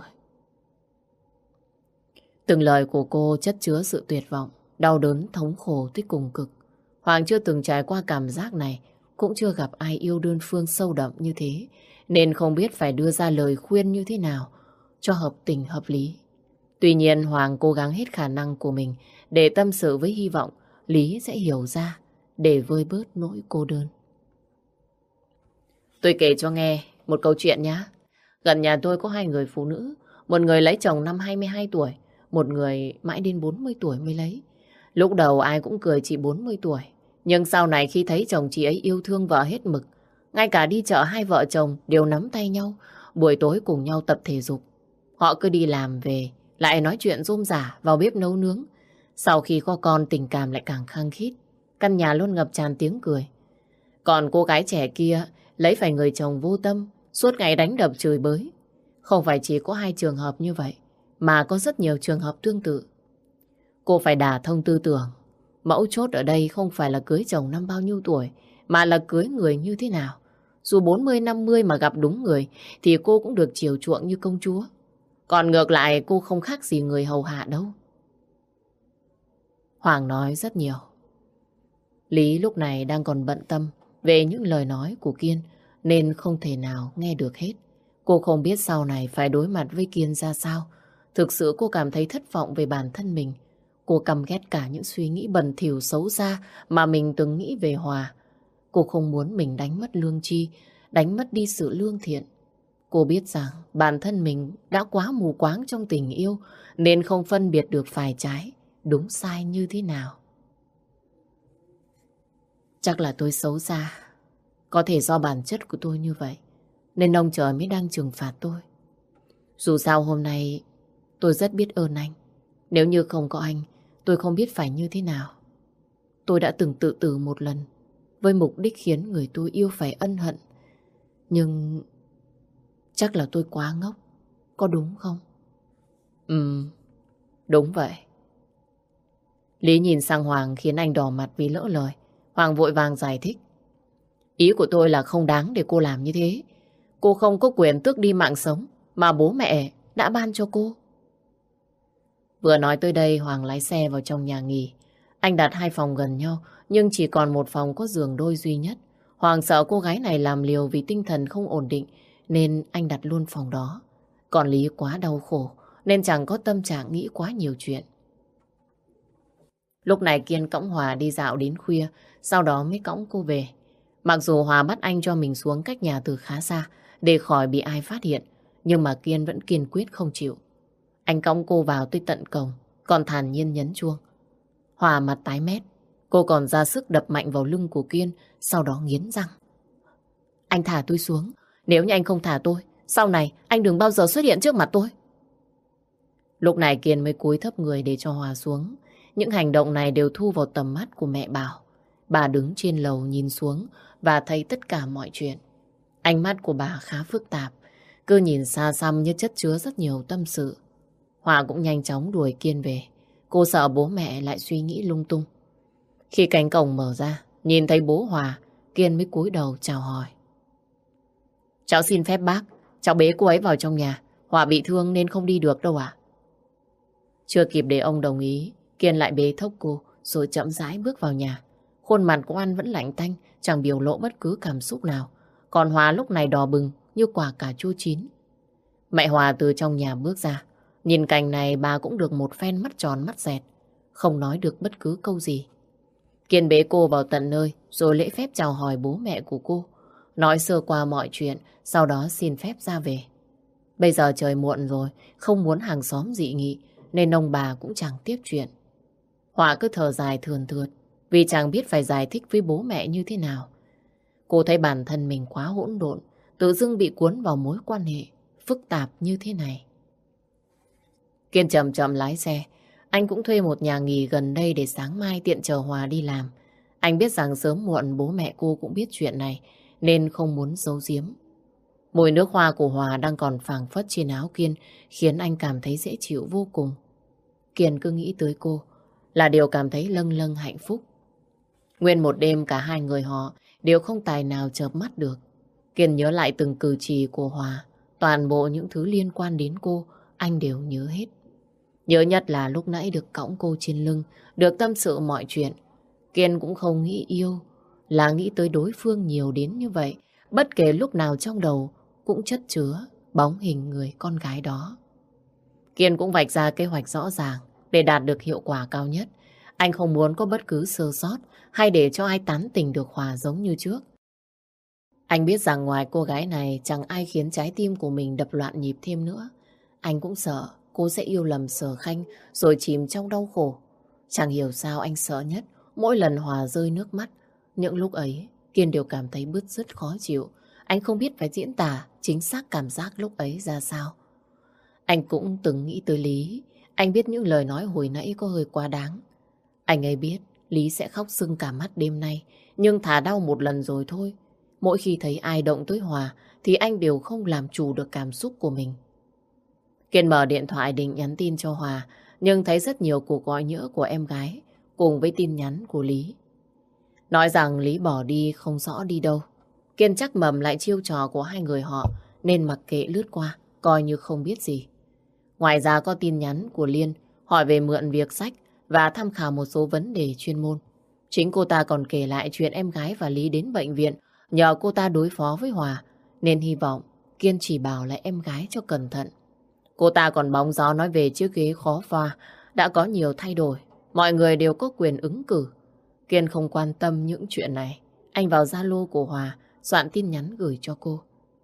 Speaker 1: Từng lời của cô chất chứa sự tuyệt vọng, đau đớn, thống khổ tới cùng cực. Hoàng chưa từng trải qua cảm giác này, cũng chưa gặp ai yêu đơn phương sâu đậm như thế, nên không biết phải đưa ra lời khuyên như thế nào cho hợp tình hợp lý. Tuy nhiên Hoàng cố gắng hết khả năng của mình để tâm sự với hy vọng Lý sẽ hiểu ra để vơi bớt nỗi cô đơn. Tôi kể cho nghe một câu chuyện nhé. Gần nhà tôi có hai người phụ nữ. Một người lấy chồng năm 22 tuổi, một người mãi đến 40 tuổi mới lấy. Lúc đầu ai cũng cười chị 40 tuổi. Nhưng sau này khi thấy chồng chị ấy yêu thương vợ hết mực, ngay cả đi chợ hai vợ chồng đều nắm tay nhau, buổi tối cùng nhau tập thể dục. Họ cứ đi làm về, lại nói chuyện rôm rả vào bếp nấu nướng. Sau khi có con tình cảm lại càng khăng khít. Căn nhà luôn ngập tràn tiếng cười. Còn cô gái trẻ kia lấy phải người chồng vô tâm, suốt ngày đánh đập chửi bới. Không phải chỉ có hai trường hợp như vậy, mà có rất nhiều trường hợp tương tự. Cô phải đả thông tư tưởng. Mẫu chốt ở đây không phải là cưới chồng năm bao nhiêu tuổi, mà là cưới người như thế nào. Dù 40-50 mà gặp đúng người, thì cô cũng được chiều chuộng như công chúa. Còn ngược lại cô không khác gì người hầu hạ đâu. Hoàng nói rất nhiều. Lý lúc này đang còn bận tâm về những lời nói của Kiên, nên không thể nào nghe được hết. Cô không biết sau này phải đối mặt với Kiên ra sao. Thực sự cô cảm thấy thất vọng về bản thân mình. Cô căm ghét cả những suy nghĩ bẩn thỉu xấu xa mà mình từng nghĩ về Hòa. Cô không muốn mình đánh mất lương tri, đánh mất đi sự lương thiện. Cô biết rằng bản thân mình đã quá mù quáng trong tình yêu, nên không phân biệt được phải trái, đúng sai như thế nào. Chắc là tôi xấu xa. Có thể do bản chất của tôi như vậy, nên ông trời mới đang trừng phạt tôi. Dù sao hôm nay tôi rất biết ơn anh. Nếu như không có anh, tôi không biết phải như thế nào. Tôi đã từng tự tử một lần, với mục đích khiến người tôi yêu phải ân hận. Nhưng chắc là tôi quá ngốc. Có đúng không? Đúng vậy. Lý nhìn sang Hoàng khiến anh đỏ mặt vì lỡ lời. Hoàng vội vàng giải thích. Ý của tôi là không đáng để cô làm như thế. Cô không có quyền tước đi mạng sống mà bố mẹ đã ban cho cô. Vừa nói tới đây, Hoàng lái xe vào trong nhà nghỉ. Anh đặt hai phòng gần nhau, nhưng chỉ còn một phòng có giường đôi duy nhất. Hoàng sợ cô gái này làm liều vì tinh thần không ổn định, nên anh đặt luôn phòng đó. Còn Lý quá đau khổ, nên chẳng có tâm trạng nghĩ quá nhiều chuyện. Lúc này Kiên cõng Hòa đi dạo đến khuya, sau đó mới cõng cô về. Mặc dù Hòa bắt anh cho mình xuống cách nhà từ khá xa, để khỏi bị ai phát hiện, nhưng mà Kiên vẫn kiên quyết không chịu. Anh cõng cô vào tới tận cổng, còn thản nhiên nhấn chuông. Hòa mặt tái mét, cô còn ra sức đập mạnh vào lưng của Kiên, sau đó nghiến răng. Anh thả tôi xuống, nếu như anh không thả tôi, sau này anh đừng bao giờ xuất hiện trước mặt tôi. Lúc này Kiên mới cúi thấp người để cho Hòa xuống. Những hành động này đều thu vào tầm mắt của mẹ Bảo. Bà đứng trên lầu nhìn xuống và thấy tất cả mọi chuyện. Ánh mắt của bà khá phức tạp, cứ nhìn xa xăm như chất chứa rất nhiều tâm sự. Hòa cũng nhanh chóng đuổi Kiên về. Cô sợ bố mẹ lại suy nghĩ lung tung. Khi cánh cổng mở ra, nhìn thấy bố Hòa, Kiên mới cúi đầu chào hỏi. Cháu xin phép bác, cháu bế cô ấy vào trong nhà. Hòa bị thương nên không đi được đâu ạ. Chưa kịp để ông đồng ý, Kiên lại bế thốc cô rồi chậm rãi bước vào nhà. Khuôn mặt của anh vẫn lạnh tanh, chẳng biểu lộ bất cứ cảm xúc nào. Còn Hòa lúc này đỏ bừng như quả cà chua chín. Mẹ Hòa từ trong nhà bước ra. Nhìn cảnh này bà cũng được một phen mắt tròn mắt dẹt, không nói được bất cứ câu gì. Kiên bế cô vào tận nơi rồi lễ phép chào hỏi bố mẹ của cô, nói sơ qua mọi chuyện, sau đó xin phép ra về. Bây giờ trời muộn rồi, không muốn hàng xóm dị nghị, nên ông bà cũng chẳng tiếp chuyện. Hòa cứ thở dài thườn thượt, vì chẳng biết phải giải thích với bố mẹ như thế nào. Cô thấy bản thân mình quá hỗn độn, tự dưng bị cuốn vào mối quan hệ phức tạp như thế này. Kiên chậm chậm lái xe. Anh cũng thuê một nhà nghỉ gần đây để sáng mai tiện chờ Hòa đi làm. Anh biết rằng sớm muộn bố mẹ cô cũng biết chuyện này, nên không muốn giấu giếm. Mùi nước hoa của Hòa đang còn phảng phất trên áo Kiên, khiến anh cảm thấy dễ chịu vô cùng. Kiên cứ nghĩ tới cô là điều cảm thấy lâng lâng hạnh phúc. Nguyên một đêm cả hai người họ đều không tài nào chợp mắt được. Kiên nhớ lại từng cử chỉ của Hòa, toàn bộ những thứ liên quan đến cô, anh đều nhớ hết. Nhớ nhất là lúc nãy được cõng cô trên lưng, được tâm sự mọi chuyện. Kiên cũng không nghĩ yêu là nghĩ tới đối phương nhiều đến như vậy. Bất kể lúc nào trong đầu cũng chất chứa bóng hình người con gái đó. Kiên cũng vạch ra kế hoạch rõ ràng để đạt được hiệu quả cao nhất. Anh không muốn có bất cứ sơ sót hay để cho ai tán tỉnh được Hòa giống như trước. Anh biết rằng ngoài cô gái này chẳng ai khiến trái tim của mình đập loạn nhịp thêm nữa. Anh cũng sợ cô sẽ yêu lầm Sở Khanh rồi chìm trong đau khổ. Chẳng hiểu sao anh sợ nhất mỗi lần Hòa rơi nước mắt. Những lúc ấy Kiên đều cảm thấy bứt rứt khó chịu. Anh không biết phải diễn tả chính xác cảm giác lúc ấy ra sao. Anh cũng từng nghĩ tới Lý. Anh biết những lời nói hồi nãy có hơi quá đáng. Anh ấy biết Lý sẽ khóc sưng cả mắt đêm nay, nhưng thà đau một lần rồi thôi. Mỗi khi thấy ai động tới Hòa thì anh đều không làm chủ được cảm xúc của mình. Kiên mở điện thoại định nhắn tin cho Hòa, nhưng thấy rất nhiều cuộc gọi nhỡ của em gái cùng với tin nhắn của Lý. Nói rằng Lý bỏ đi không rõ đi đâu. Kiên chắc mầm lại chiêu trò của hai người họ nên mặc kệ lướt qua, coi như không biết gì. Ngoài ra có tin nhắn của Liên hỏi về mượn việc sách và tham khảo một số vấn đề chuyên môn. Chính cô ta còn kể lại chuyện em gái và Lý đến bệnh viện nhờ cô ta đối phó với Hòa, nên hy vọng Kiên chỉ bảo lại em gái cho cẩn thận. Cô ta còn bóng gió nói về chiếc ghế khó pha đã có nhiều thay đổi, mọi người đều có quyền ứng cử. Kiên không quan tâm những chuyện này. Anh vào Zalo của Hòa soạn tin nhắn gửi cho cô.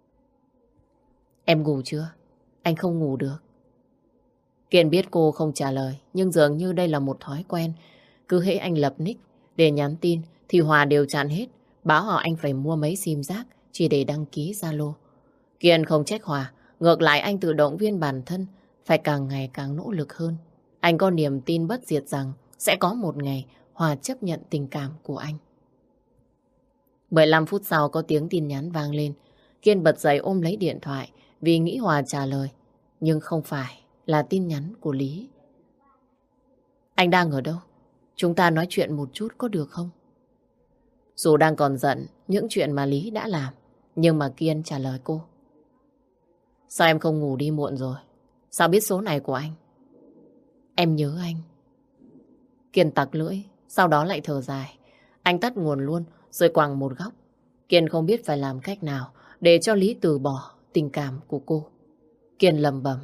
Speaker 1: Em ngủ chưa? Anh không ngủ được. Kiên biết cô không trả lời, nhưng dường như đây là một thói quen. Cứ hễ anh lập nick để nhắn tin thì Hòa đều chặn hết, báo họ anh phải mua mấy sim rác chỉ để đăng ký Zalo. Kiên không trách Hòa, ngược lại anh tự động viên bản thân phải càng ngày càng nỗ lực hơn. Anh có niềm tin bất diệt rằng sẽ có một ngày Hòa chấp nhận tình cảm của anh. 15 phút sau có tiếng tin nhắn vang lên. Kiên bật dậy ôm lấy điện thoại vì nghĩ Hòa trả lời. Nhưng không phải là tin nhắn của Lý. Anh đang ở đâu? Chúng ta nói chuyện một chút có được không? Dù đang còn giận những chuyện mà Lý đã làm, nhưng mà Kiên trả lời cô. Sao em không ngủ đi muộn rồi? Sao biết số này của anh? Em nhớ anh. Kiên tặc lưỡi, sau đó lại thở dài. Anh tắt nguồn luôn rồi quẳng một góc. Kiên không biết phải làm cách nào để cho Lý từ bỏ tình cảm của cô. Kiên lầm bầm.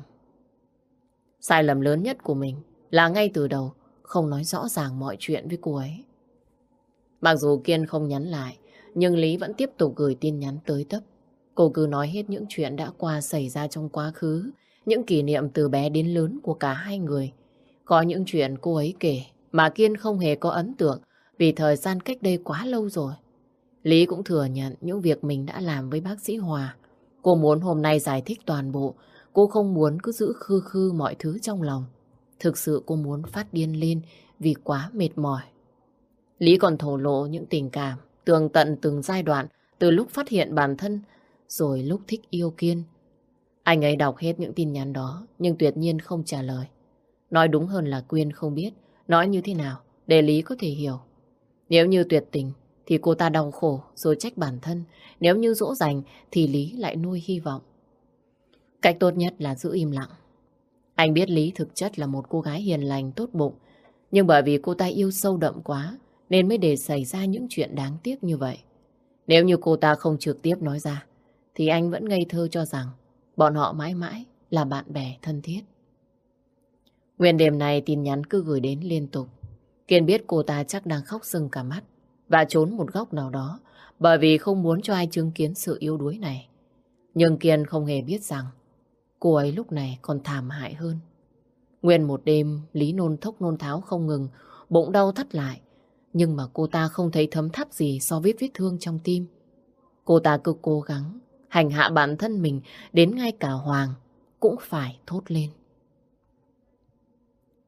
Speaker 1: Sai lầm lớn nhất của mình là ngay từ đầu không nói rõ ràng mọi chuyện với cô ấy. Mặc dù Kiên không nhắn lại, nhưng Lý vẫn tiếp tục gửi tin nhắn tới tấp. Cô cứ nói hết những chuyện đã qua xảy ra trong quá khứ, những kỷ niệm từ bé đến lớn của cả hai người. Có những chuyện cô ấy kể mà Kiên không hề có ấn tượng vì thời gian cách đây quá lâu rồi. Lý cũng thừa nhận những việc mình đã làm với bác sĩ Hòa. Cô muốn hôm nay giải thích toàn bộ. Cô không muốn cứ giữ khư khư mọi thứ trong lòng. Thực sự cô muốn phát điên lên vì quá mệt mỏi. Lý còn thổ lộ những tình cảm tường tận từng giai đoạn, từ lúc phát hiện bản thân rồi lúc thích yêu Kiên. Anh ấy đọc hết những tin nhắn đó nhưng tuyệt nhiên không trả lời. Nói đúng hơn là Quyên không biết nói như thế nào để Lý có thể hiểu. Nếu như tuyệt tình thì cô ta đau khổ rồi trách bản thân. Nếu như dỗ dành thì Lý lại nuôi hy vọng. Cách tốt nhất là giữ im lặng. Anh biết Lý thực chất là một cô gái hiền lành tốt bụng, nhưng bởi vì cô ta yêu sâu đậm quá nên mới để xảy ra những chuyện đáng tiếc như vậy. Nếu như cô ta không trực tiếp nói ra thì anh vẫn ngây thơ cho rằng bọn họ mãi mãi là bạn bè thân thiết. Nguyên đêm này tin nhắn cứ gửi đến liên tục. Kiên biết cô ta chắc đang khóc sưng cả mắt và trốn một góc nào đó bởi vì không muốn cho ai chứng kiến sự yếu đuối này. Nhưng Kiên không hề biết rằng cô ấy lúc này còn thảm hại hơn. Nguyên một đêm Lý nôn thốc nôn tháo không ngừng, bụng đau thắt lại. Nhưng mà cô ta không thấy thấm tháp gì so với vết thương trong tim. Cô ta cứ cố gắng hành hạ bản thân mình đến ngay cả Hoàng cũng phải thốt lên.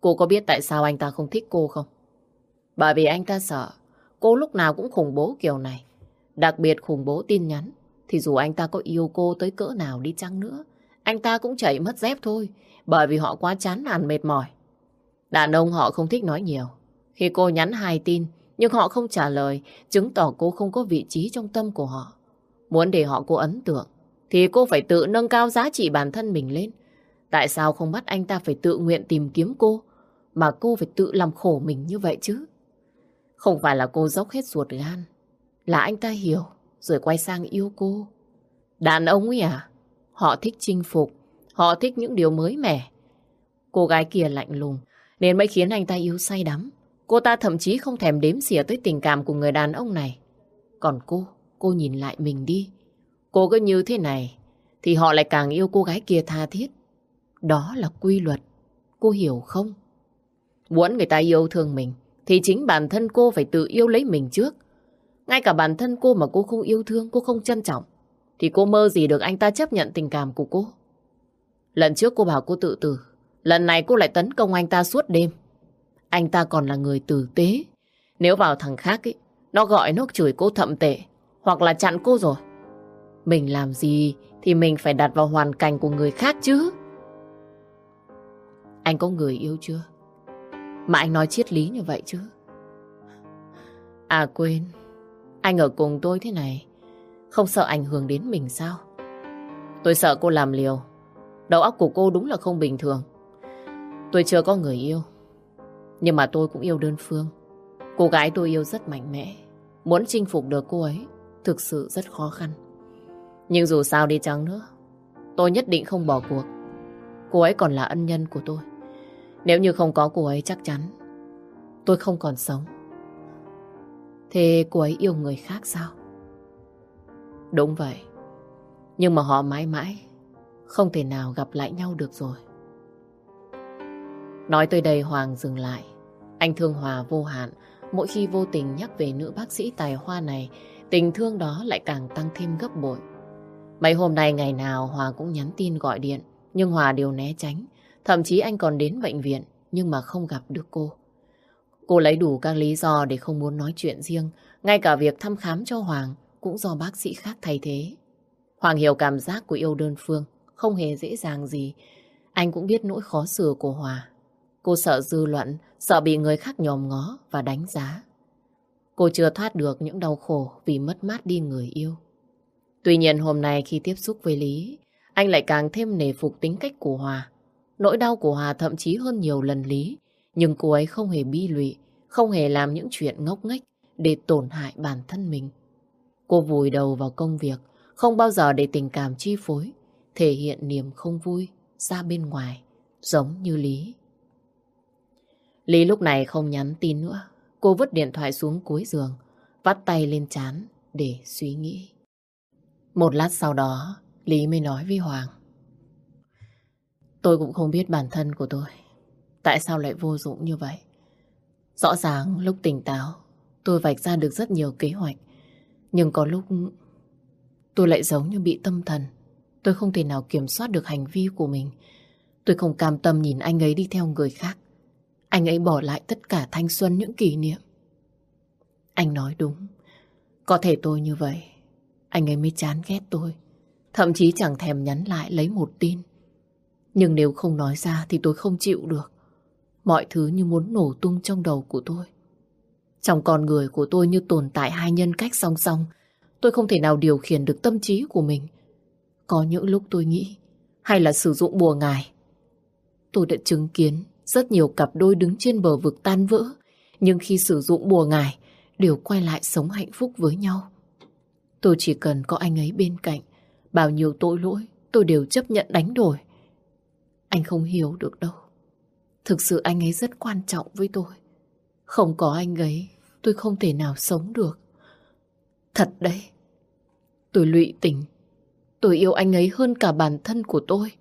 Speaker 1: Cô có biết tại sao anh ta không thích cô không? Bởi vì anh ta sợ cô lúc nào cũng khủng bố kiểu này. Đặc biệt khủng bố tin nhắn. Thì dù anh ta có yêu cô tới cỡ nào đi chăng nữa, anh ta cũng chảy mất dép thôi. Bởi vì họ quá chán nản mệt mỏi. Đàn ông họ không thích nói nhiều. Khi cô nhắn 2 tin nhưng họ không trả lời, chứng tỏ cô không có vị trí trong tâm của họ. Muốn để họ cô ấn tượng thì cô phải tự nâng cao giá trị bản thân mình lên. Tại sao không bắt anh ta phải tự nguyện tìm kiếm cô, mà cô phải tự làm khổ mình như vậy chứ? Không phải là cô dốc hết ruột gan, là anh ta hiểu rồi quay sang yêu cô. Đàn ông ấy à, họ thích chinh phục, họ thích những điều mới mẻ. Cô gái kia lạnh lùng nên mới khiến anh ta yêu say đắm. Cô ta thậm chí không thèm đếm xỉa tới tình cảm của người đàn ông này. Còn cô nhìn lại mình đi. Cô cứ như thế này thì họ lại càng yêu cô gái kia tha thiết. Đó là quy luật, cô hiểu không? Muốn người ta yêu thương mình thì chính bản thân cô phải tự yêu lấy mình trước. Ngay cả bản thân cô mà cô không yêu thương, cô không trân trọng, thì cô mơ gì được anh ta chấp nhận tình cảm của cô. Lần trước cô bảo cô tự tử, lần này cô lại tấn công anh ta suốt đêm. Anh ta còn là người tử tế. Nếu vào thằng khác ấy, nó gọi nó chửi cô thậm tệ, hoặc là chặn cô rồi. Mình làm gì thì mình phải đặt vào hoàn cảnh của người khác chứ. Anh có người yêu chưa mà anh nói triết lý như vậy chứ? À quên, anh ở cùng tôi thế này, không sợ ảnh hưởng đến mình sao? Tôi sợ cô làm liều. Đầu óc của cô đúng là không bình thường. Tôi chưa có người yêu, nhưng mà tôi cũng yêu đơn phương. Cô gái tôi yêu rất mạnh mẽ. Muốn chinh phục được cô ấy thực sự rất khó khăn. Nhưng dù sao đi chăng nữa, tôi nhất định không bỏ cuộc. Cô ấy còn là ân nhân của tôi. Nếu như không có cô ấy chắc chắn tôi không còn sống. Thế cô ấy yêu người khác sao? Đúng vậy. Nhưng mà họ mãi mãi không thể nào gặp lại nhau được rồi. Nói tới đây Hoàng dừng lại. Anh thương Hòa vô hạn. Mỗi khi vô tình nhắc về nữ bác sĩ tài hoa này, tình thương đó lại càng tăng thêm gấp bội. Mấy hôm nay ngày nào Hòa cũng nhắn tin gọi điện, nhưng Hòa đều né tránh. Thậm chí anh còn đến bệnh viện nhưng mà không gặp được cô. Cô lấy đủ các lý do để không muốn nói chuyện riêng. Ngay cả việc thăm khám cho Hoàng cũng do bác sĩ khác thay thế. Hoàng hiểu cảm giác của yêu đơn phương không hề dễ dàng gì. Anh cũng biết nỗi khó xử của Hòa. Cô sợ dư luận, sợ bị người khác nhòm ngó và đánh giá. Cô chưa thoát được những đau khổ vì mất mát đi người yêu. Tuy nhiên hôm nay khi tiếp xúc với Lý, anh lại càng thêm nể phục tính cách của Hòa. Nỗi đau của Hòa thậm chí hơn nhiều lần Lý, nhưng cô ấy không hề bi lụy, không hề làm những chuyện ngốc nghếch để tổn hại bản thân mình. Cô vùi đầu vào công việc, không bao giờ để tình cảm chi phối, thể hiện niềm không vui ra bên ngoài, giống như Lý. Lý lúc này không nhắn tin nữa. Cô vứt điện thoại xuống cuối giường, vắt tay lên trán để suy nghĩ. Một lát sau đó, Lý mới nói với Hoàng. Tôi cũng không biết bản thân của tôi tại sao lại vô dụng như vậy. Rõ ràng lúc tỉnh táo, tôi vạch ra được rất nhiều kế hoạch. Nhưng có lúc tôi lại giống như bị tâm thần. Tôi không thể nào kiểm soát được hành vi của mình. Tôi không cam tâm nhìn anh ấy đi theo người khác. Anh ấy bỏ lại tất cả thanh xuân, những kỷ niệm. Anh nói đúng. Có thể tôi như vậy, anh ấy mới chán ghét tôi. Thậm chí chẳng thèm nhắn lại lấy một tin. Nhưng nếu không nói ra thì tôi không chịu được. Mọi thứ như muốn nổ tung trong đầu của tôi. Trong con người của tôi như tồn tại hai nhân cách song song. Tôi không thể nào điều khiển được tâm trí của mình. Có những lúc tôi nghĩ hay là sử dụng bùa ngải. Tôi đã chứng kiến rất nhiều cặp đôi đứng trên bờ vực tan vỡ, nhưng khi sử dụng bùa ngải đều quay lại sống hạnh phúc với nhau. Tôi chỉ cần có anh ấy bên cạnh, bao nhiêu tội lỗi tôi đều chấp nhận đánh đổi. Anh không hiểu được đâu. Thực sự anh ấy rất quan trọng với tôi. Không có anh ấy, tôi không thể nào sống được. Thật đấy. Tôi lụy tình. Tôi yêu anh ấy hơn cả bản thân của tôi.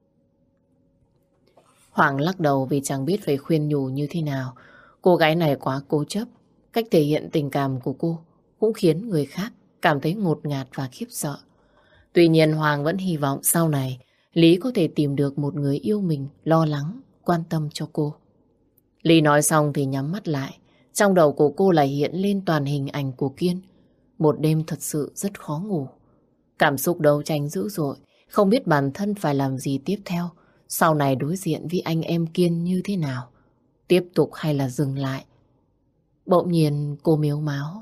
Speaker 1: Hoàng lắc đầu vì chẳng biết phải khuyên nhủ như thế nào. Cô gái này quá cố chấp. Cách thể hiện tình cảm của cô cũng khiến người khác cảm thấy ngột ngạt và khiếp sợ. Tuy nhiên Hoàng vẫn hy vọng sau này Lý có thể tìm được một người yêu mình, lo lắng, quan tâm cho cô. Ly nói xong thì nhắm mắt lại. Trong đầu của cô lại hiện lên toàn hình ảnh của Kiên. Một đêm thật sự rất khó ngủ. Cảm xúc đấu tranh dữ dội, không biết bản thân phải làm gì tiếp theo. Sau này đối diện với anh em Kiên như thế nào? Tiếp tục hay là dừng lại? Bỗng nhiên cô mếu máo.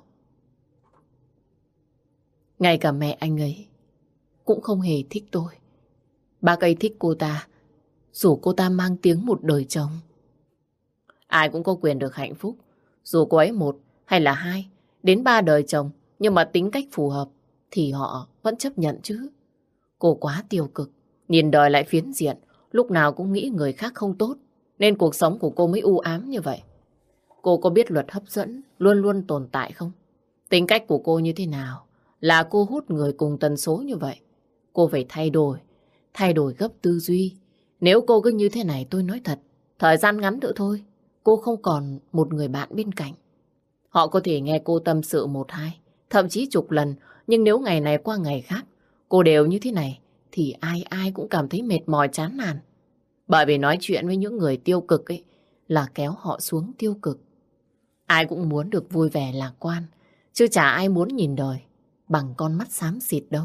Speaker 1: Ngay cả mẹ anh ấy cũng không hề thích tôi. Bác ấy thích cô ta, dù cô ta mang tiếng một đời chồng. Ai cũng có quyền được hạnh phúc, dù cô ấy một hay là hai, đến ba đời chồng, nhưng mà tính cách phù hợp thì họ vẫn chấp nhận chứ. Cô quá tiêu cực, nhìn đời lại phiến diện, lúc nào cũng nghĩ người khác không tốt, nên cuộc sống của cô mới u ám như vậy. Cô có biết luật hấp dẫn luôn luôn tồn tại không? Tính cách của cô như thế nào là cô hút người cùng tần số như vậy? Cô phải thay đổi gấp tư duy. Nếu cô cứ như thế này tôi nói thật, thời gian ngắn nữa thôi, cô không còn một người bạn bên cạnh. Họ có thể nghe cô tâm sự một hai, thậm chí chục lần, nhưng nếu ngày này qua ngày khác, cô đều như thế này, thì ai ai cũng cảm thấy mệt mỏi chán nản. Bởi vì nói chuyện với những người tiêu cực ấy là kéo họ xuống tiêu cực. Ai cũng muốn được vui vẻ lạc quan, chứ chả ai muốn nhìn đời bằng con mắt xám xịt đâu.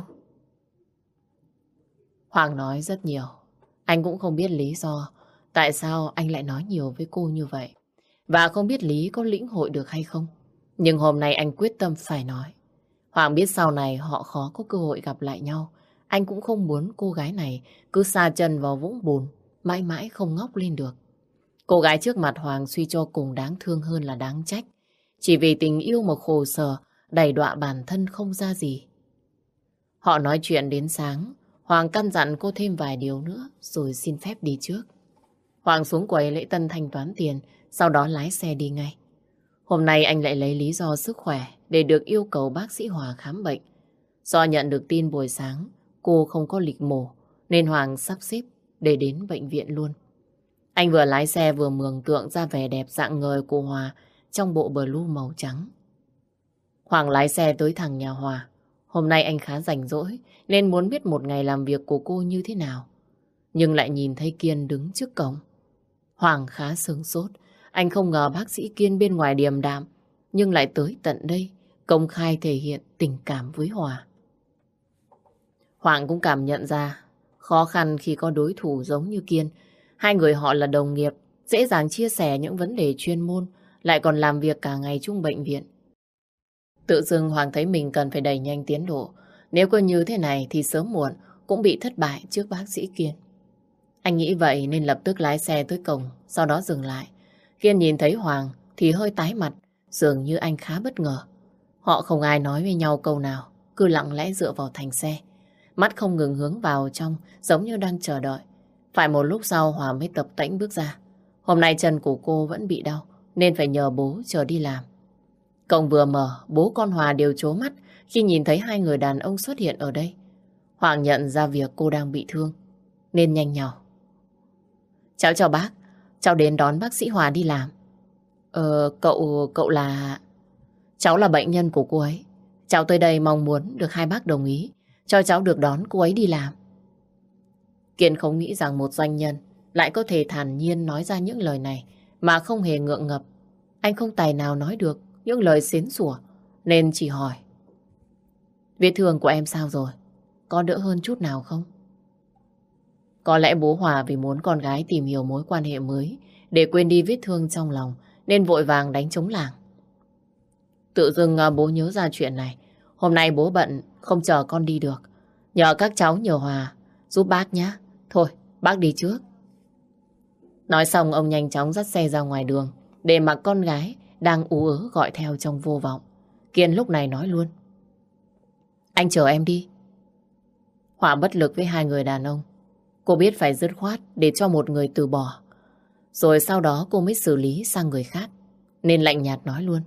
Speaker 1: Hoàng nói rất nhiều. Anh cũng không biết lý do tại sao anh lại nói nhiều với cô như vậy. Và không biết Lý có lĩnh hội được hay không. Nhưng hôm nay anh quyết tâm phải nói. Hoàng biết sau này họ khó có cơ hội gặp lại nhau. Anh cũng không muốn cô gái này cứ sa chân vào vũng bùn, mãi mãi không ngóc lên được. Cô gái trước mặt Hoàng suy cho cùng đáng thương hơn là đáng trách. Chỉ vì tình yêu mà khổ sở, đầy đọa bản thân không ra gì. Họ nói chuyện đến sáng. Hoàng căn dặn cô thêm vài điều nữa rồi xin phép đi trước. Hoàng xuống quầy lễ tân thanh toán tiền, sau đó lái xe đi ngay. Hôm nay anh lại lấy lý do sức khỏe để được yêu cầu bác sĩ Hòa khám bệnh. Do nhận được tin buổi sáng cô không có lịch mổ nên Hoàng sắp xếp để đến bệnh viện luôn. Anh vừa lái xe vừa mường tượng ra vẻ đẹp rạng ngời của Hòa trong bộ blue màu trắng. Hoàng lái xe tới thẳng nhà Hòa. Hôm nay anh khá rảnh rỗi nên muốn biết một ngày làm việc của cô như thế nào. Nhưng lại nhìn thấy Kiên đứng trước cổng. Hoàng khá sửng sốt. Anh không ngờ bác sĩ Kiên bên ngoài điềm đạm nhưng lại tới tận đây công khai thể hiện tình cảm với Hòa. Hoàng cũng cảm nhận ra khó khăn khi có đối thủ giống như Kiên. Hai người họ là đồng nghiệp, dễ dàng chia sẻ những vấn đề chuyên môn, lại còn làm việc cả ngày chung bệnh viện. Tự dưng Hoàng thấy mình cần phải đẩy nhanh tiến độ. Nếu cứ như thế này thì sớm muộn cũng bị thất bại trước bác sĩ Kiên. Anh nghĩ vậy nên lập tức lái xe tới cổng, sau đó dừng lại. Kiên nhìn thấy Hoàng thì hơi tái mặt, dường như anh khá bất ngờ. Họ không ai nói với nhau câu nào, cứ lặng lẽ dựa vào thành xe. Mắt không ngừng hướng vào trong, giống như đang chờ đợi. Phải một lúc sau Hòa mới tập tễnh bước ra. Hôm nay chân của cô vẫn bị đau, nên phải nhờ bố chờ đi làm. Cổng vừa mở, bố con Hòa đều trố mắt khi nhìn thấy hai người đàn ông xuất hiện ở đây. Hoàng nhận ra việc cô đang bị thương, nên nhanh nhảu. Cháu chào bác, cháu đến đón bác sĩ Hòa đi làm. Cậu là... Cháu là bệnh nhân của cô ấy. Cháu tới đây mong muốn được hai bác đồng ý cho cháu được đón cô ấy đi làm. Kiên không nghĩ rằng một doanh nhân lại có thể thản nhiên nói ra những lời này mà không hề ngượng ngập. Anh không tài nào nói được những lời xến xủa nên chỉ hỏi. Vết thương của em sao rồi? Có đỡ hơn chút nào không? Có lẽ bố Hòa vì muốn con gái tìm hiểu mối quan hệ mới để quên đi vết thương trong lòng nên vội vàng đánh trống lảng. Tự dưng bố nhớ ra chuyện này. Hôm nay bố bận không chờ con đi được. Nhờ các cháu nhờ Hòa giúp bác nhé. Thôi bác đi trước. Nói xong ông nhanh chóng dắt xe ra ngoài đường để mặc con gái đang ú ớ gọi theo trong vô vọng. Kiên lúc này nói luôn. Anh chờ em đi. Hòa bất lực với hai người đàn ông. Cô biết phải dứt khoát để cho một người từ bỏ. Rồi sau đó cô mới xử lý sang người khác. Nên lạnh nhạt nói luôn.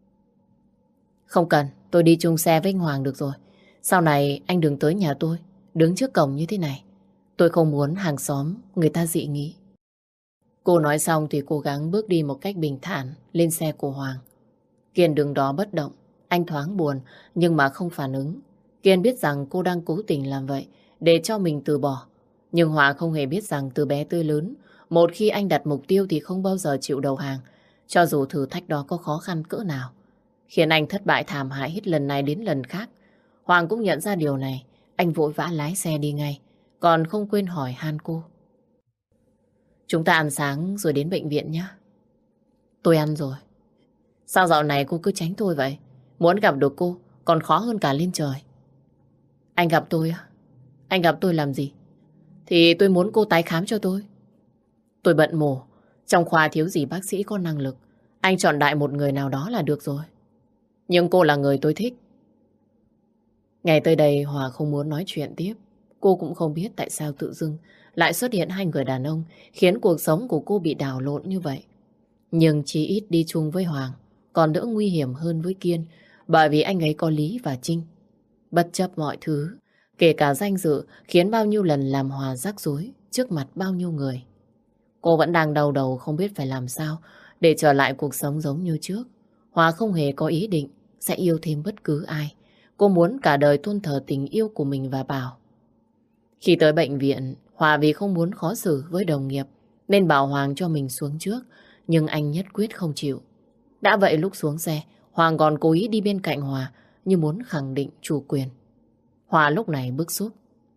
Speaker 1: Không cần, tôi đi chung xe với anh Hoàng được rồi. Sau này anh đừng tới nhà tôi, đứng trước cổng như thế này. Tôi không muốn hàng xóm người ta dị nghị. Cô nói xong thì cố gắng bước đi một cách bình thản lên xe của Hoàng. Kiên đứng đó bất động. Anh thoáng buồn nhưng mà không phản ứng. Kiên biết rằng cô đang cố tình làm vậy để cho mình từ bỏ. Nhưng Hòa không hề biết rằng từ bé tới lớn Một khi anh đặt mục tiêu thì không bao giờ chịu đầu hàng, cho dù thử thách đó có khó khăn cỡ nào. Khiến anh thất bại thảm hại hết lần này đến lần khác. Hoàng cũng nhận ra điều này, anh vội vã lái xe đi ngay, còn không quên hỏi han cô. Chúng ta ăn sáng rồi đến bệnh viện nhé. Tôi ăn rồi. Sao dạo này cô cứ tránh tôi vậy? Muốn gặp được cô còn khó hơn cả lên trời. Anh gặp tôi á? Anh gặp tôi làm gì? Thì tôi muốn cô tái khám cho tôi. Tôi bận mổ, trong khoa thiếu gì bác sĩ có năng lực. Anh chọn đại một người nào đó là được rồi. Nhưng cô là người tôi thích. Ngày tới đây Hòa không muốn nói chuyện tiếp. Cô cũng không biết tại sao tự dưng lại xuất hiện hai người đàn ông khiến cuộc sống của cô bị đảo lộn như vậy. Nhưng chí ít đi chung với Hoàng còn đỡ nguy hiểm hơn với Kiên, bởi vì anh ấy có Lý và Trinh. Bất chấp mọi thứ, kể cả danh dự, khiến bao nhiêu lần làm Hòa rắc rối trước mặt bao nhiêu người. Cô vẫn đang đau đầu không biết phải làm sao để trở lại cuộc sống giống như trước. Hòa không hề có ý định sẽ yêu thêm bất cứ ai. Cô muốn cả đời tôn thờ tình yêu của mình và Bảo. Khi tới bệnh viện, Hòa vì không muốn khó xử với đồng nghiệp nên bảo Hoàng cho mình xuống trước, nhưng anh nhất quyết không chịu. Đã vậy lúc xuống xe, Hoàng còn cố ý đi bên cạnh Hòa như muốn khẳng định chủ quyền. Hòa lúc này bức xúc.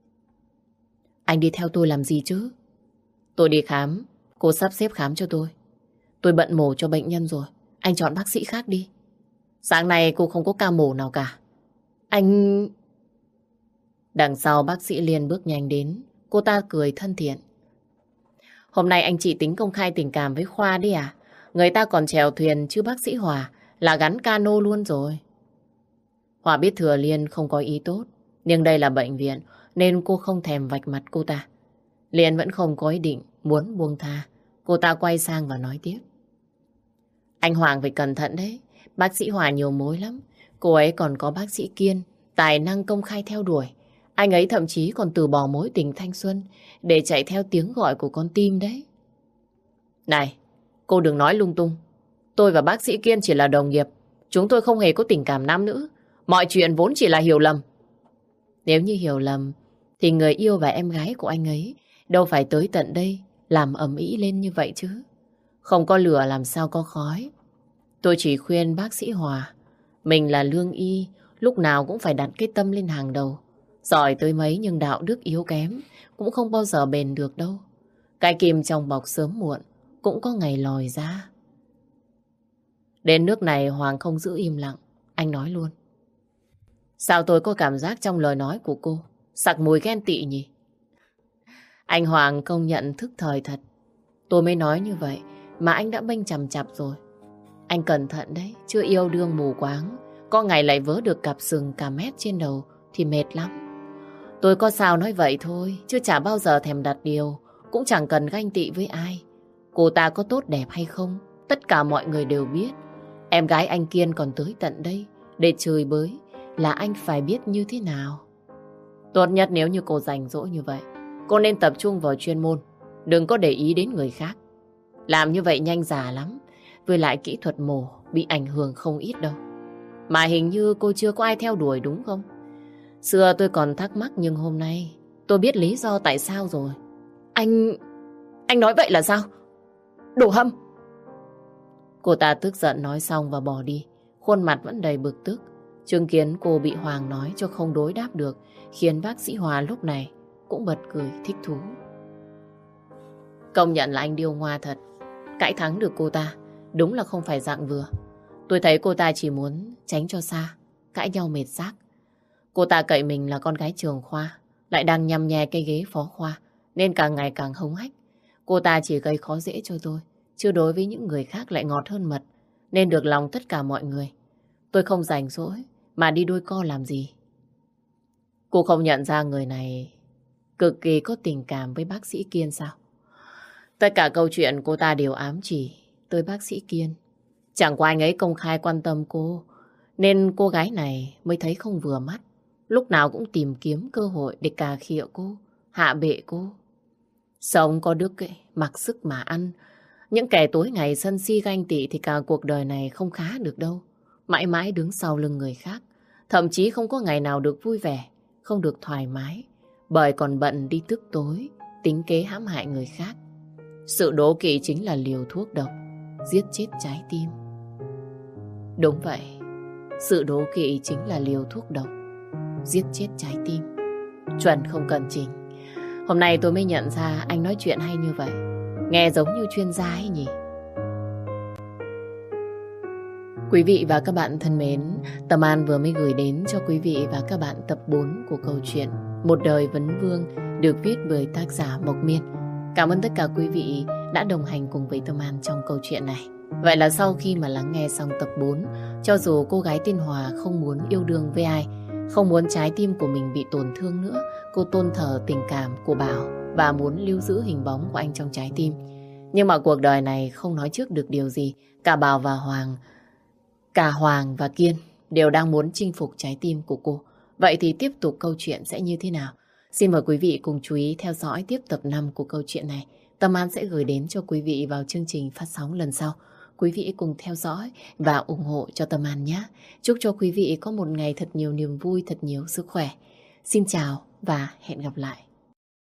Speaker 1: Anh đi theo tôi làm gì chứ? Tôi đi khám, cô sắp xếp khám cho tôi. Tôi bận mổ cho bệnh nhân rồi, anh chọn bác sĩ khác đi. Sáng nay cô không có ca mổ nào cả. Anh... Đằng sau bác sĩ Liên bước nhanh đến, cô ta cười thân thiện. Hôm nay anh chị tính công khai tình cảm với Khoa đi à? Người ta còn chèo thuyền chứ bác sĩ Hòa là gắn cano luôn rồi. Hòa biết thừa Liên không có ý tốt, nhưng đây là bệnh viện nên cô không thèm vạch mặt cô ta. Liên vẫn không có ý định muốn buông tha. Cô ta quay sang và nói tiếp. Anh Hoàng phải cẩn thận đấy. Bác sĩ Hòa nhiều mối lắm. Cô ấy còn có bác sĩ Kiên, tài năng công khai theo đuổi. Anh ấy thậm chí còn từ bỏ mối tình thanh xuân để chạy theo tiếng gọi của con tim đấy. Này, cô đừng nói lung tung. Tôi và bác sĩ Kiên chỉ là đồng nghiệp. Chúng tôi không hề có tình cảm nam nữ. Mọi chuyện vốn chỉ là hiểu lầm. Nếu như hiểu lầm thì người yêu và em gái của anh ấy đâu phải tới tận đây làm ầm ĩ lên như vậy chứ. Không có lửa làm sao có khói. Tôi chỉ khuyên bác sĩ Hòa, mình là lương y, lúc nào cũng phải đặt cái tâm lên hàng đầu. Giỏi tới mấy nhưng đạo đức yếu kém cũng không bao giờ bền được đâu. Cái kim trong bọc sớm muộn cũng có ngày lòi ra. Đến nước này Hoàng không giữ im lặng, anh nói luôn. Sao tôi có cảm giác trong lời nói của cô sặc mùi ghen tị nhỉ? Anh Hoàng công nhận thức thời thật. Tôi mới nói như vậy mà anh đã bênh chằm chặp rồi. Anh cẩn thận đấy, chưa yêu đương mù quáng, có ngày lại vớ được cặp sừng cả mét trên đầu thì mệt lắm. Tôi có sao nói vậy thôi, chứ chả bao giờ thèm đặt điều, cũng chẳng cần ganh tị với ai. Cô ta có tốt đẹp hay không, tất cả mọi người đều biết. Em gái anh Kiên còn tới tận đây để chửi bới, là anh phải biết như thế nào. Tốt nhất nếu như cô rảnh rỗi như vậy, cô nên tập trung vào chuyên môn, đừng có để ý đến người khác. Làm như vậy nhanh già lắm, với lại kỹ thuật mổ bị ảnh hưởng không ít đâu. Mà hình như cô chưa có ai theo đuổi đúng không? Xưa tôi còn thắc mắc nhưng hôm nay tôi biết lý do tại sao rồi. Anh nói vậy là sao? Đồ hâm! Cô ta tức giận nói xong và bỏ đi, khuôn mặt vẫn đầy bực tức. Chứng kiến cô bị Hoàng nói cho không đối đáp được khiến bác sĩ Hòa lúc này cũng bật cười thích thú. Công nhận là anh điêu ngoa thật. Cãi thắng được cô ta đúng là không phải dạng vừa. Tôi thấy cô ta chỉ muốn tránh cho xa, cãi nhau mệt xác. Cô ta cậy mình là con gái trường khoa, lại đang nhằm nhè cái ghế phó khoa, nên càng ngày càng hống hách. Cô ta chỉ gây khó dễ cho tôi, chứ đối với những người khác lại ngọt hơn mật, nên được lòng tất cả mọi người. Tôi không rảnh rỗi mà đi đôi co làm gì. Cô không nhận ra người này cực kỳ có tình cảm với bác sĩ Kiên sao? Tất cả câu chuyện cô ta đều ám chỉ tới bác sĩ Kiên. Chẳng qua anh ấy công khai quan tâm cô, nên cô gái này mới thấy không vừa mắt. Lúc nào cũng tìm kiếm cơ hội để cà khịa cô, hạ bệ cô. Sống có đức ấy, mặc sức mà ăn. Những kẻ tối ngày sân si ganh tị thì cả cuộc đời này không khá được đâu. Mãi mãi đứng sau lưng người khác. Thậm chí không có ngày nào được vui vẻ, không được thoải mái. Bởi còn bận đi tức tối, tính kế hãm hại người khác. Sự đố kỵ chính là liều thuốc độc giết chết trái tim. Đúng vậy, sự đố kỵ chính là liều thuốc độc giết chết trái tim. Chuẩn không cần Trình. Hôm nay tôi mới nhận ra anh nói chuyện hay như vậy, nghe giống như chuyên gia ấy nhỉ. Quý vị và các bạn thân mến, Tâm An vừa mới gửi đến cho quý vị và các bạn tập 4 của câu chuyện Một đời vấn vương được viết bởi tác giả Mộc Miên. Cảm ơn tất cả quý vị đã đồng hành cùng với Tâm An trong câu chuyện này. Vậy là sau khi mà lắng nghe xong tập 4, cho dù cô gái tên Hòa không muốn yêu đương với ai, không muốn trái tim của mình bị tổn thương nữa, cô tôn thờ tình cảm của Bảo và muốn lưu giữ hình bóng của anh trong trái tim. Nhưng mà cuộc đời này không nói trước được điều gì. Cả Bảo và Hoàng và Kiên đều đang muốn chinh phục trái tim của cô. Vậy thì tiếp tục câu chuyện sẽ như thế nào? Xin mời quý vị cùng chú ý theo dõi tiếp tập 5 của câu chuyện này. Tâm An sẽ gửi đến cho quý vị vào chương trình phát sóng lần sau. Quý vị cùng theo dõi và ủng hộ cho Tâm An nhé. Chúc cho quý vị có một ngày thật nhiều niềm vui, thật nhiều sức khỏe. Xin chào và hẹn gặp lại.